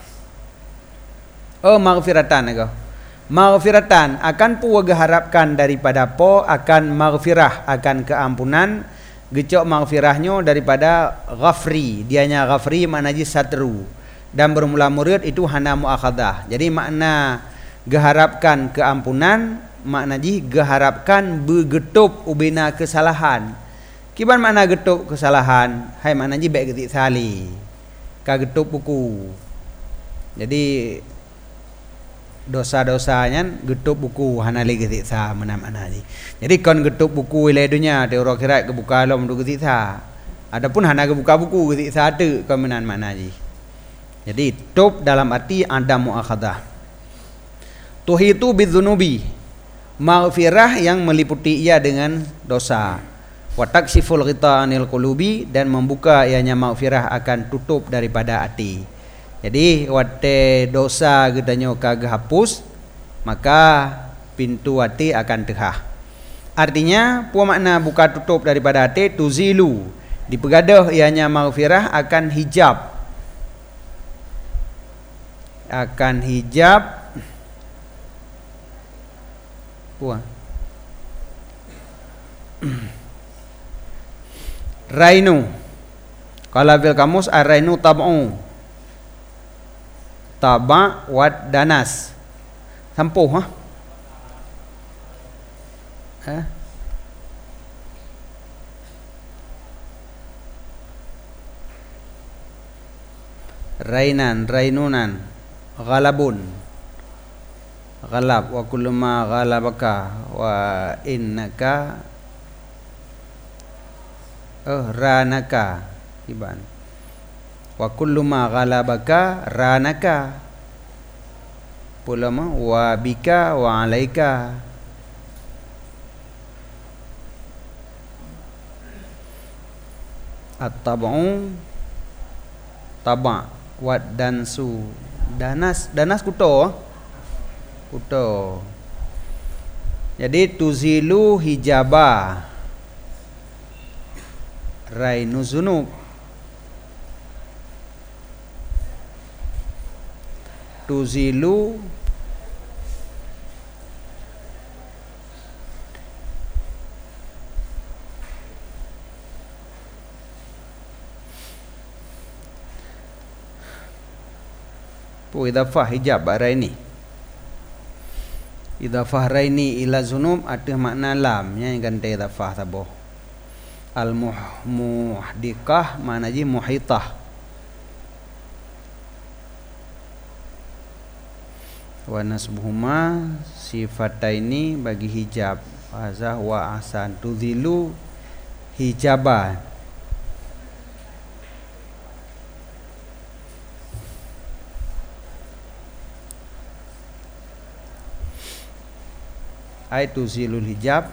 Maghfiratan agak. Maghfiratan akan puaga harapkan daripada akan maghfirah, akan keampunan. Gecok maghfirahnya daripada ghafri. Dianya ghafri makna ji satru. Dan bermula murid itu hana muakhadah. Jadi makna geharapkan keampunan, makna ji geharapkan begetup ubina kesalahan. Kiban makna getuk kesalahan, hai makna ji baik getik sali. Ka getuk buku. Jadi dosa-dosanya getuk buku hana le getik sa mana-mana ji. Jadi kon getuk buku ile dunia te orang kira kebuka lom du getik sa. Adapun hana kebuka buku getik sa tu kon menan makna ji. Jadi tub dalam arti ada muakhadah. Tuhitu bidzunubi. Maghfirah yang meliputi ia dengan dosa. Wa taksiful ghita anil qulubi, dan membuka ianya maghfirah akan tutup daripada hati. Jadi wate dosa gedanyo kagak hapus, maka pintu hati akan tehah. Artinya puan makna buka tutup daripada hati tuzilu, dipegadah ianya maghfirah akan hijab puan rainu. Kalau fil kamus ar-rainu tab'u taba' wad danas sampuh rainan rainunan ghalabun ghalab wa kullu ma ghalabaka wa innaka ranaka iban wa kullu ma ghalabaka ranaka pulama wa bika wa alaika at-tab'u taba' wa dansu danas kuto. Jadi tuzilu hijaba rainu zunub tuzilu idafah hijab raini. Idafah raini ila zunub ada makna lam yang ganti idafah taboh. Al muhdikah mana ji muhitah. Wa nasbuhuma sifataini bagi hijab. Azah wa ahsan tuzilu hijaban. Aitu zilul hijab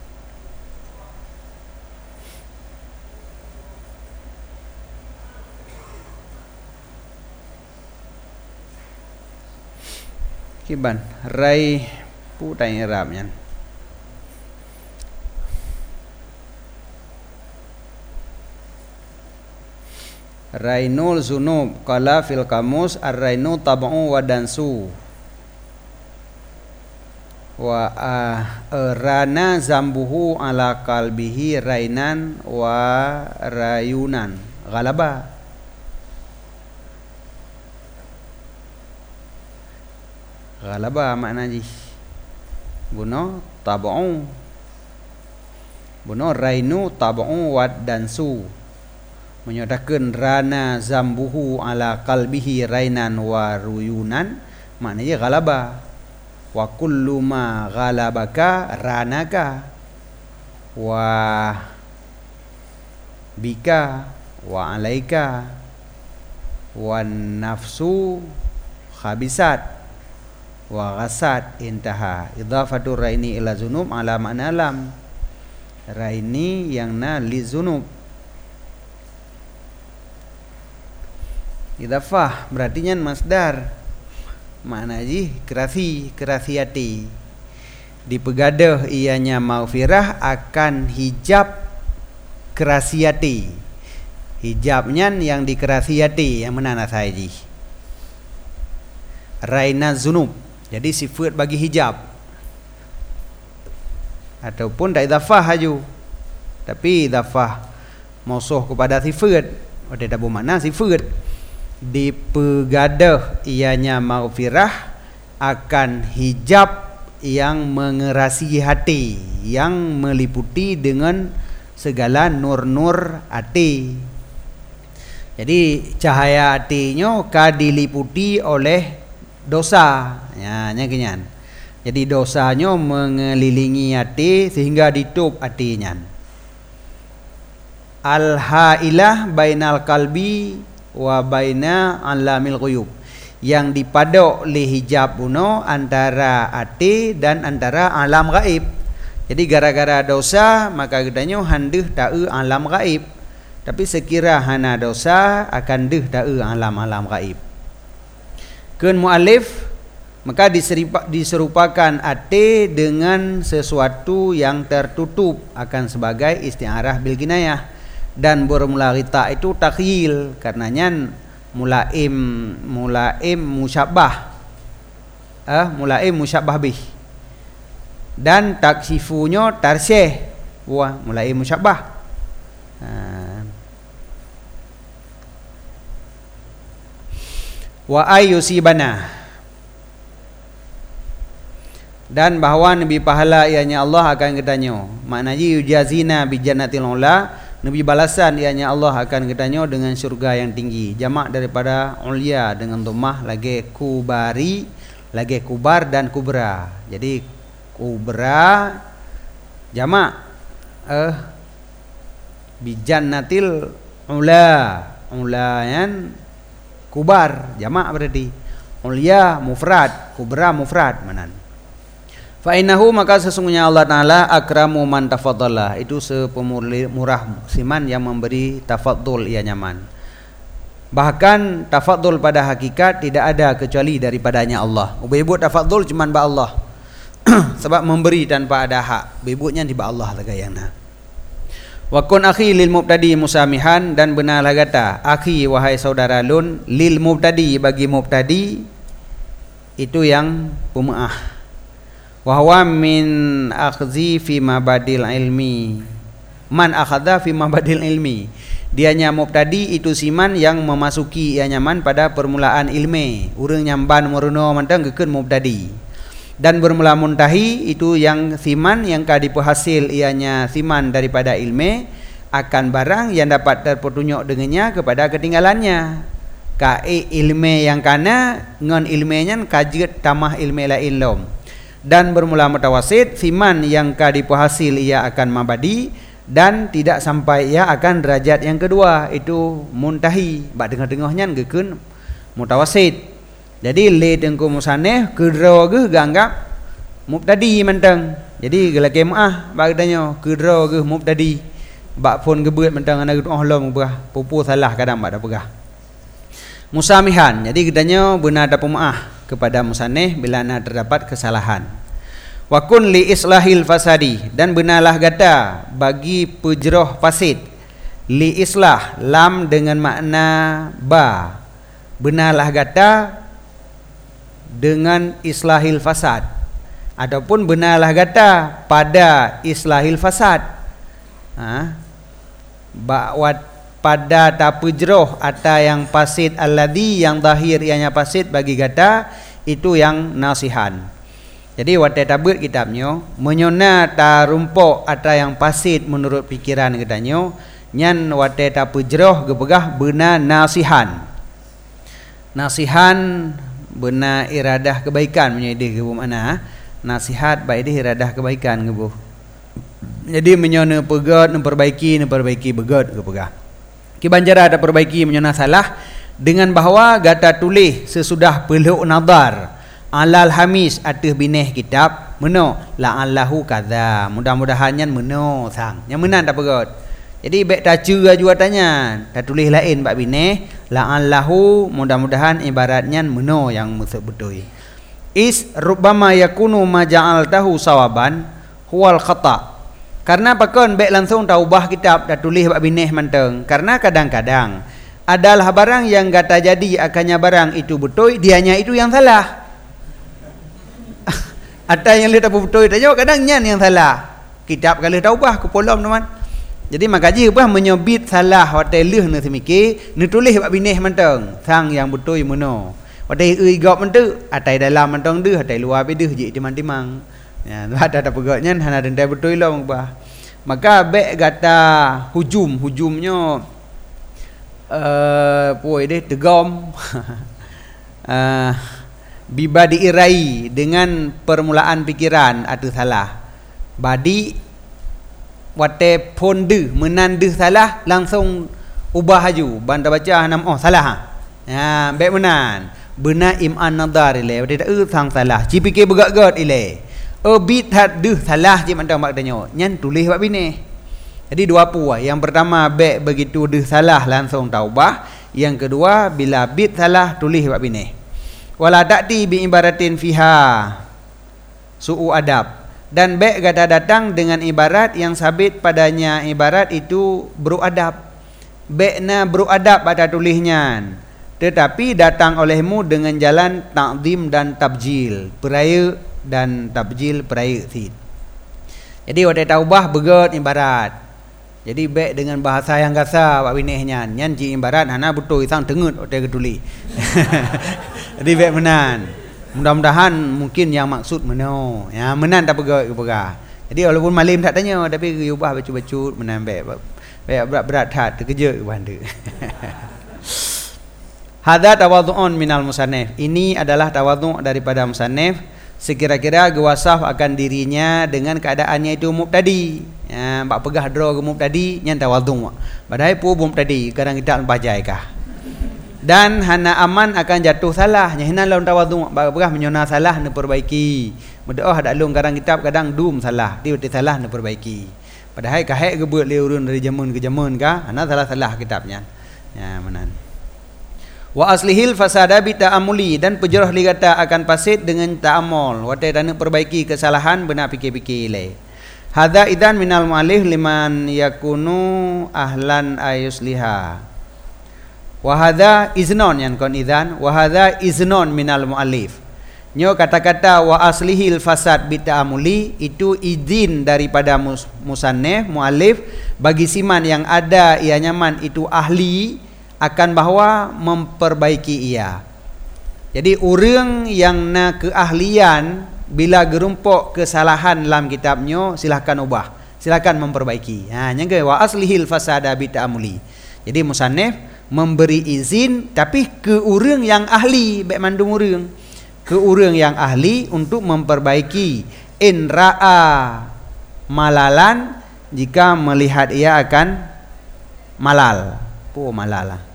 kiban rai putai Arab nyan rainul zunub qala fil kamus ar-rainu tab'u wa dansu wa rana zambuhu ala qalbihi rainan wa rayunan ghalaba makna ji buno tab'u buno rainu tab'u wa dansu menyatakan rana zambuhu ala qalbihi rainan wa ruyunan maknanya ghalaba. Wa kullu ma ghalabaka ranaka wa bika wa alaika wa nafsu khabisat wa ghasat intaha. Idhafatur raini ila zunub ala makna lam. Raini yang na li zunub. Idhafah berarti nyan masdar. Makna ji kerasiati dipegadah ianya maghfirah akan hijab kerasiati hijabnya yang dikerasiati yang mana saya ji raina zunub jadi sifat bagi hijab ataupun tak idafah haju tapi idafah mausuh kepada sifat ada bermakna sifat dipegadah ianya maghfirah akan hijab yang mengerasi hati yang meliputi dengan segala nur-nur hati. Jadi cahaya hatinya diliputi oleh dosa ya nyakinyan. Jadi dosanya mengelilingi hati sehingga ditutup hatinya. Al-hailah bainal qalbi wa baina alamil ghuyub yang dipadok li hijab uno antara hati dan antara alam gaib. Jadi gara-gara dosa maka gedanya handeuh taeu alam gaib. Tapi sekira hana dosa akan deuh taeu alam-alam gaib. Keun muallif maka diserupakan ate dengan sesuatu yang tertutup akan sebagai isti'arah bil kinayah. Dan bermula rita itu takhyil, karenanya mulaim musyabbah, mulaim musyabbah bih, dan taksifunya tarsyih, wah mulaim musyabbah. Wa ayyusibana, dan bahawa Nabi pahala ianya Allah akan ketanya, maknanya yujazina bi jannatil ula, Nabi balasan ianya Allah akan ketanya dengan syurga yang tinggi. Jamak daripada ulia dengan dhammah, lagi kubari, lagi kubar dan kubra. Jadi kubra jamak bi jannatil ula yan kubar jamak berarti, ulia mufrad, kubra mufrad manan. Fa innahu, maka sesungguhnya Allah Ta'ala akramu man tafadhala, itu sepemurah siman yang memberi tafadhul ia nyaman. Bahkan tafadhul pada hakikat tidak ada kecuali daripadanya Allah. Ubebut tafadhul cuma ba Allah. Sebab memberi tanpa ada hak, bebutnya di ba Allah lagayana. Wa kun akhi lil mubtadi musamihan, dan benarlah kata akhi wahai saudara lun, lil mubtadi bagi mubtadi itu yang pemaah. Wa huwa min akhzi fi mabadil ilmi, man akhadha fi mabadil ilmi, dianya mubtadi itu siman yang memasuki ia nyaman pada permulaan ilmu. Urang nyamban meruno mantang gekeun mubtadi. Dan bermula muntahi itu yang siman yang kadipu hasil ianya siman daripada ilmu akan barang yang dapat terpetunjuk dengannya kepada ketinggalannya. Ka ilmu yang kana ngon ilmunya kajet tamah ilmu lain lom. Dan bermula mutawasid, siman yang kadipu hasil ia akan mabadi dan tidak sampai ia akan derajat yang kedua, itu muntahi. Bak tengah-tengahnya gekeun mutawasid. Jadi le tengku musaneh kedra ge ganggap mubtadi mentang. Jadi gela kemaah bak tanya kedra ge mubtadi. Bak pun gebeut mentang ana oh lom berah pupu salah kadang bak dah pegah. Musamihan, jadi gedanya benar ada pemaah kepada musaneh bila terdapat kesalahan. Wa kun li islahil fasadi, dan benarlah gata bagi pejroh fasid. Li islah, lam dengan makna ba, benarlah gata dengan islahil fasad, ataupun benarlah gata pada islahil fasad. Pada tapujroh atau yang fasid alladhi, yang zahir ianya fasid bagi gata itu yang nasihan. Jadi watai tabut kitabnya menyona ta rumpok atau yang fasid menurut pikiran katanya, nyan watai tapujroh gepegah benar nasihan. Nasihan benar iradah kebaikan menjadi gebu mana nasihat baik dia iradah kebaikan gebu. Jadi menyona pegat memperbaiki begat gepegah. Kibanjara ada perbaiki menyona salah dengan bahawa gata tulis sesudah peluk nazar alal hamis atas bineh kitab meno la allahu kadza, mudah-mudahannya meno sang yang menan tak pegot. Jadi baik tak cura juga tanya tak tulis lain bab bineh la allahu, mudah-mudahan ibaratnya meno yang betul. Is rubbama yakunu ma ja'altahu sawaban huwal khata'. Karena pakon baik langsung taubah kitab dah tulis bab bineh manteng. Karena kadang-kadang adalah barang yang gata jadi akannya barang itu betul, dianya itu yang salah. Ada yang lihat apa betul tanya kadangnya yang salah. Kitab kalau taubah ke polom teman. Jadi makaji apa menyebut salah watai leh ne semiki, ne tulis bab bineh manteng. Sang yang betul meno. Watai gop mentu, atai dalam manteng deh, atai luar be deh je timang-timang. Ya, ada pegaknya hana dentai betul lah mengubah. Maka baik kata hujumnya puai deh tegam. Biba diirai dengan permulaan pikiran atau salah. Badi wate ponde menandu salah langsung ubah haju. Banda baca nam salah. Ya, baik menan. Benar iman nadar ile, wate tak sang salah. Cipike begak-gat ile. Bidhat deh salah je mandang maknanya nyan tulis bab bineh. Jadi dua puas. Yang pertama baik begitu deh salah langsung taubah. Yang kedua bila bid salah tulis bab bineh. wala ta'ti bi ibaratin fiha su'u adab, dan baik kata datang dengan ibarat yang sabit padanya ibarat itu beradab. Baikna beradab pada tulisnya, tetapi datang olehmu dengan jalan ta'zim dan tabjil, peraya dan tabjil peraya sid. Jadi waktu taubah begot ibarat. Jadi baik dengan bahasa yang kasar wak binehnya nyan ji ibarat hana betul isang tengut waktu ketuli. Jadi baik menan. Mudah-mudahan mungkin yang maksud meno. Ya menan tak pegah. Jadi walaupun malim tak tanya tapi ubah bacu-bacu menan baik berat-berat hat terkejut bandu. Hadza tawadhu'un minal musannif. Ini adalah tawadhu' daripada musannif, sekira-kira gewasaf akan dirinya dengan keadaannya itu mubtadi. Ya, bak pegah dro ke mubtadi nyan tawadhu'. Padahal pu mubtadi kadang kita bajai kah. Dan hana aman akan jatuh salah. Nyahina lawan tawadhu' bak pegah menyona salah ne perbaiki. Berdoa ada alung kadang kitab kadang dum salah, dia salah ne perbaiki. Padahal kahek gebut leurun dari zaman ke zaman kah, hana salah-salah kitabnya. Ya menan. Wa aslihil fasada bi ta'amuli, dan pejerah li kata akan fasid dengan ta'amul. Watai dana perbaiki kesalahan benar fikir-fikir le. Hadza idan minal mu'allif liman yakunu ahlan ayusliha. Wa hadza iznon yang kon idan, wa hadza iznon minal mu'allif. Nyo kata-kata wa aslihil fasad bi ta'amuli itu izin daripada musannif mu'allif bagi siman yang ada ia nyaman itu ahli akan bahawa memperbaiki ia. Jadi orang yang nak keahlian bila gerumpuk kesalahan dalam kitabnya silakan ubah, silakan memperbaiki. Yang ke wa aslihil fasada bi ta'amuli. Jadi musannif memberi izin tapi ke orang yang ahli, baik mandung orang, ke orang yang ahli untuk memperbaiki. In ra'a malalan, jika melihat ia akan malal. Malal lah.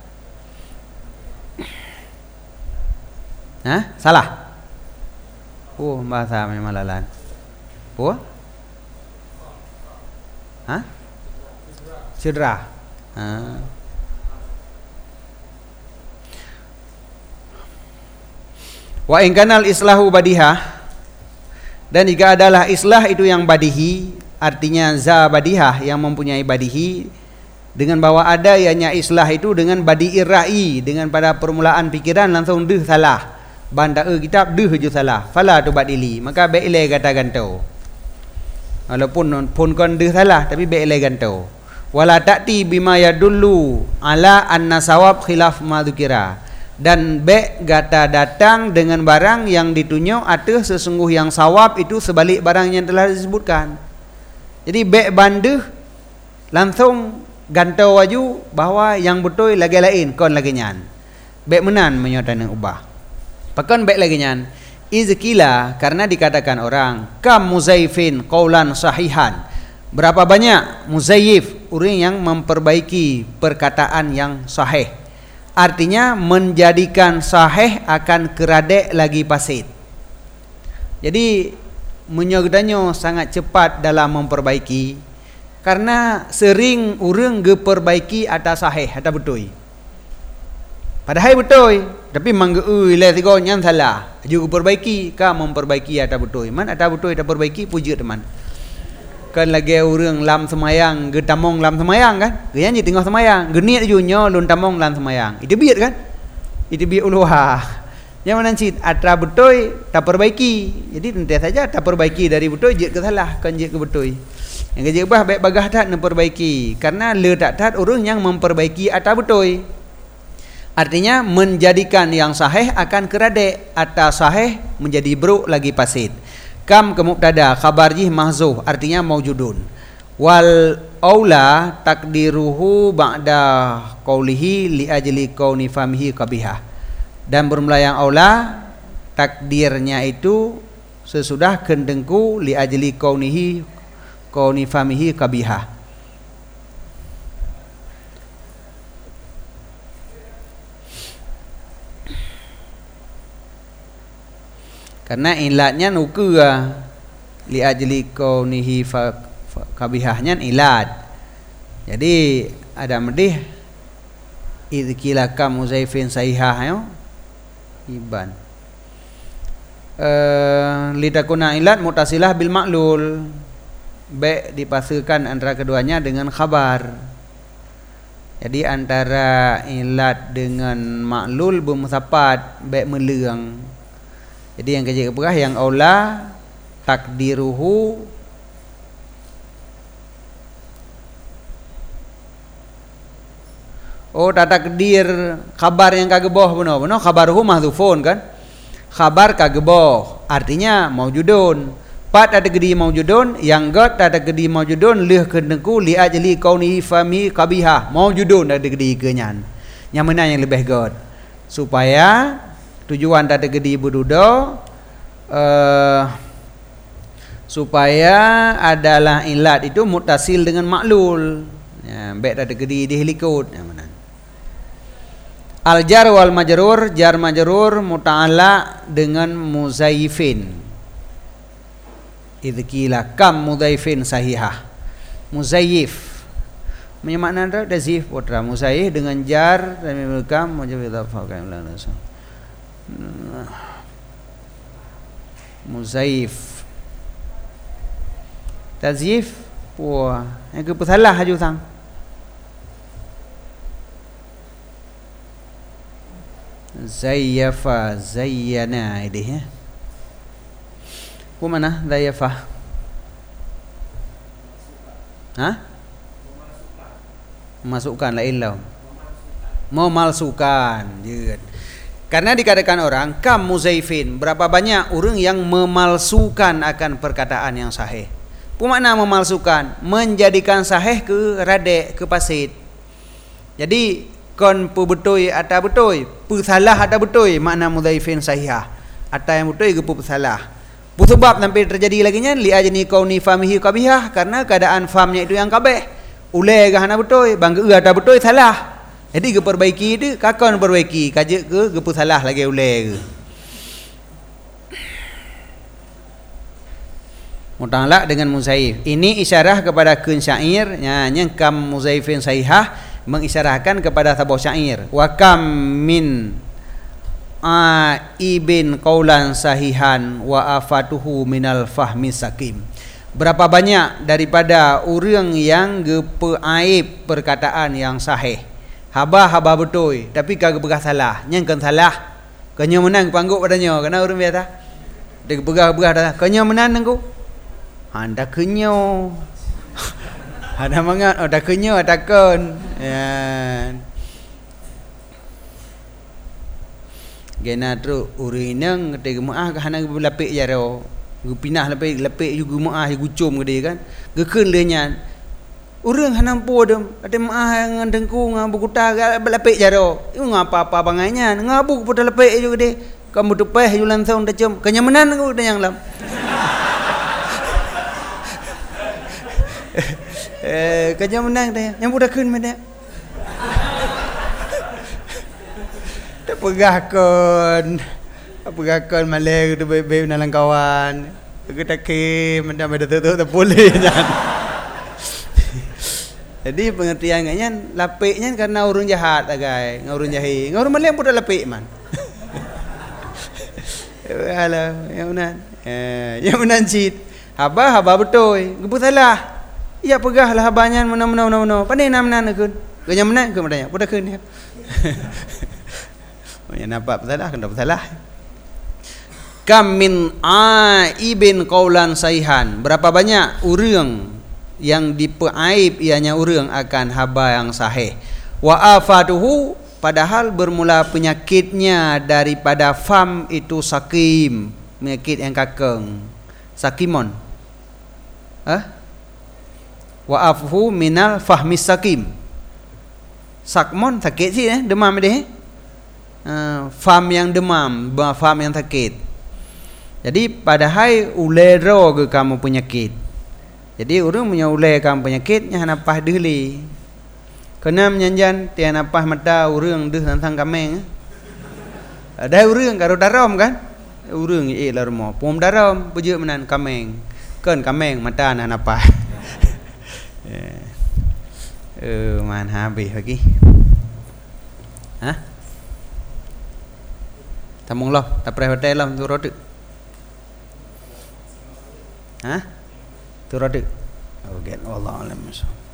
Salah. Bahasa malalan. Cedera. Wa in kanal islahu badihah, dan jika adalah islah itu yang badihi, artinya za badihah yang mempunyai badihi, dengan bahawa ada ianya islah itu dengan badi'ir ra'i, dengan pada permulaan fikiran langsung deh salah. Banda kitab deh je salah. Fala tu badili, maka baik ilai kata gantau. Walaupun pun kon deh salah tapi baik ilai gantau. Wala ta'ti bima yadullu ala anna sawab khilaf ma dzukira, dan baik kata datang dengan barang yang ditunjuk atas sesungguh yang sawab itu sebalik barang yang telah disebutkan. Jadi baik bandeh langsung gantau waju bahawa yang betul lagi lain kon lagi nyan. Baik menan menyotana ubah. Pakan baik lagi nyan. Izkila, karena dikatakan orang kam muzaifin qaulan sahihan. Berapa banyak muzaif, orang yang memperbaiki perkataan yang sahih. Artinya menjadikan sahih akan keradek lagi pasid. Jadi menyodanyo sangat cepat dalam memperbaiki, karena sering orang geperbaiki atas sahih atau betul. Padahal betul, tapi manggeui le tiga nyan salah. Juga perbaiki ka memperbaiki atau betul. Man atau betul atau perbaiki puji teman. Kan lagi orang lam semayang, ge tamong lam semayang kan? Ge nyanyi tengah semayang, ge niat ju nyo lun tamong lam semayang. Itu biat kan? Itu biat uluha. Yang mana cit atra betul tak perbaiki. Jadi nanti saja tak perbaiki dari betul je ke salah, kan je ke betul. Yang kerja bah baik bagah tak nak perbaiki, karena le tak orang yang memperbaiki atau betul. Artinya menjadikan yang sahih akan keradek, atau sahih menjadi buruk lagi pasid. Kam ke mubtada, khabar jih mahzuh, artinya maujudun. Wal aula takdiruhu ba'da qaulihi li ajli kauni famihi qabihah. Dan bermula yang aula takdirnya itu sesudah kendengku li ajli kauni famihi qabihah. Karena ilatnya nuku li ajli kaunihi kabihahnya ilat. Jadi ada medih idkilaka muzaifin sahihah yo iban. litakuna ilat muttasilah bil ma'lul, baik dipastikan antara keduanya dengan khabar. Jadi antara ilat dengan ma'lul bermusapat, baik meleang. Jadi yang kerja keberah yang aula takdiruhu tak takdir khabar yang kageboh benar khabaruhu mahdzufun kan. Khabar kageboh artinya maujudun. Pat ada gedi maujudun, yang got ada gedi maujudun lih keneku li ajli kauni fami qabihah. Maujudun ada gedi kenyan. Yang mana yang lebih got? Supaya tujuan ada gedi bududo supaya adalah ilat itu muttasil dengan maklul. Ya, baik ada gedi dihelikut yang mana? Al jar wal majrur, jar majrur muta'alla dengan muzayyifin. Idqila kam muzayyifin sahihah. Muzayyif. Punya makna ada dazif putra muzayyif dengan jar dan kam mujawid afakan la nasa. Muzayyif. Tazif wah, yang kesalah haju sang. Zayyafa zayyana ini ya. Ku mana zayyafa? Memasukkan la illau. Memalsukan. Karena dikatakan orang kam muzaifin, berapa banyak orang yang memalsukan akan perkataan yang sahih. Ku makna memalsukan? Menjadikan sahih ke radek, ke pasit. Jadi kon pu betul atau betul, pu salah atau betul, makna mudzaifin sahihah. Atau yang betul ke pu salah. Pu sebab sampai terjadi lagi nya li ajni kauni famihi qabihah, karena keadaan famnya itu yang kabeh. Ulai ke hana betul, bangga atau betul salah. Jadi ke perbaiki itu kakon perbaiki, kaje ke pu salah lagi ulai ke. Mutalak dengan muzaif. Ini isyarah kepada kun syair, yang kam muzaifin sahihah mengisyarahkan kepada sebuah syair. Wa kam min ibin qaulan sahihan wa afatuhu minal fahmi sakim. Berapa banyak daripada orang yang gepeaib perkataan yang sahih. Haba betul tapi kagak begah salah. Yang kan salah. Kanya menang pangguk padanya kena orang biasa. Dia begah dah. Kanya menang nangku. Anda kenyo. Ada mangat, ada kenyo, ada kon. Ya. Gena tu urinang ketika maah ke hana lapik jaro. Pinah lapik juga maah gucum gede kan. Gekeun leunyan. Urang hana po dem, ada maah ngan dengku ngan bukuta lapik jaro. Iu ngapa-apa bangainya, ngabuk pada lapik juga de. Kamu tupeh julan saung tacem. Kenyamanan aku yang lam. Kerja menang dia. Yang budak kun mana? Tak pegahkan malai tu baik-baik nalang kawan. Aku tak ke mana tu tak boleh jangan. Jadi pengertiannya lapiknya karena urun jahat agai, ngurun jahi. Ngurun malai budak lapik man. Alah, yang menan. Yang menan cheat. Haba betul. Gebu salah. Ya pegahlah habanya mana. Pandai nak kun. Kenya menang ke madanya. Budak kun dia. Yang nampak salah kena salah. Kam min aibin qaulan sahihan. Berapa banyak urang yang dipeaib ianya urang akan haba yang sahih. Wa afatuhu, padahal bermula penyakitnya daripada fam itu sakim, penyakit yang kakeng. Sakimon. Wa afhu minal fahmis sakim. Sakmon sakit sih demam dia. Fam yang demam, fam yang sakit. Jadi padahal ulero ke kamu penyakit. Jadi orang punya ulai kamu penyakitnya napah dehli. Kena menyanjan tiada napah mata orang deh tentang kameng. Ada orang karo daram kan? Orang lah rumah. Pom daram pujuk menan kameng. Kan kameng mata nak napah. Man habis lagi. Tamong loh, tak pernah hotel lah turut. Hah? Turadik. Oke, wallahu alam.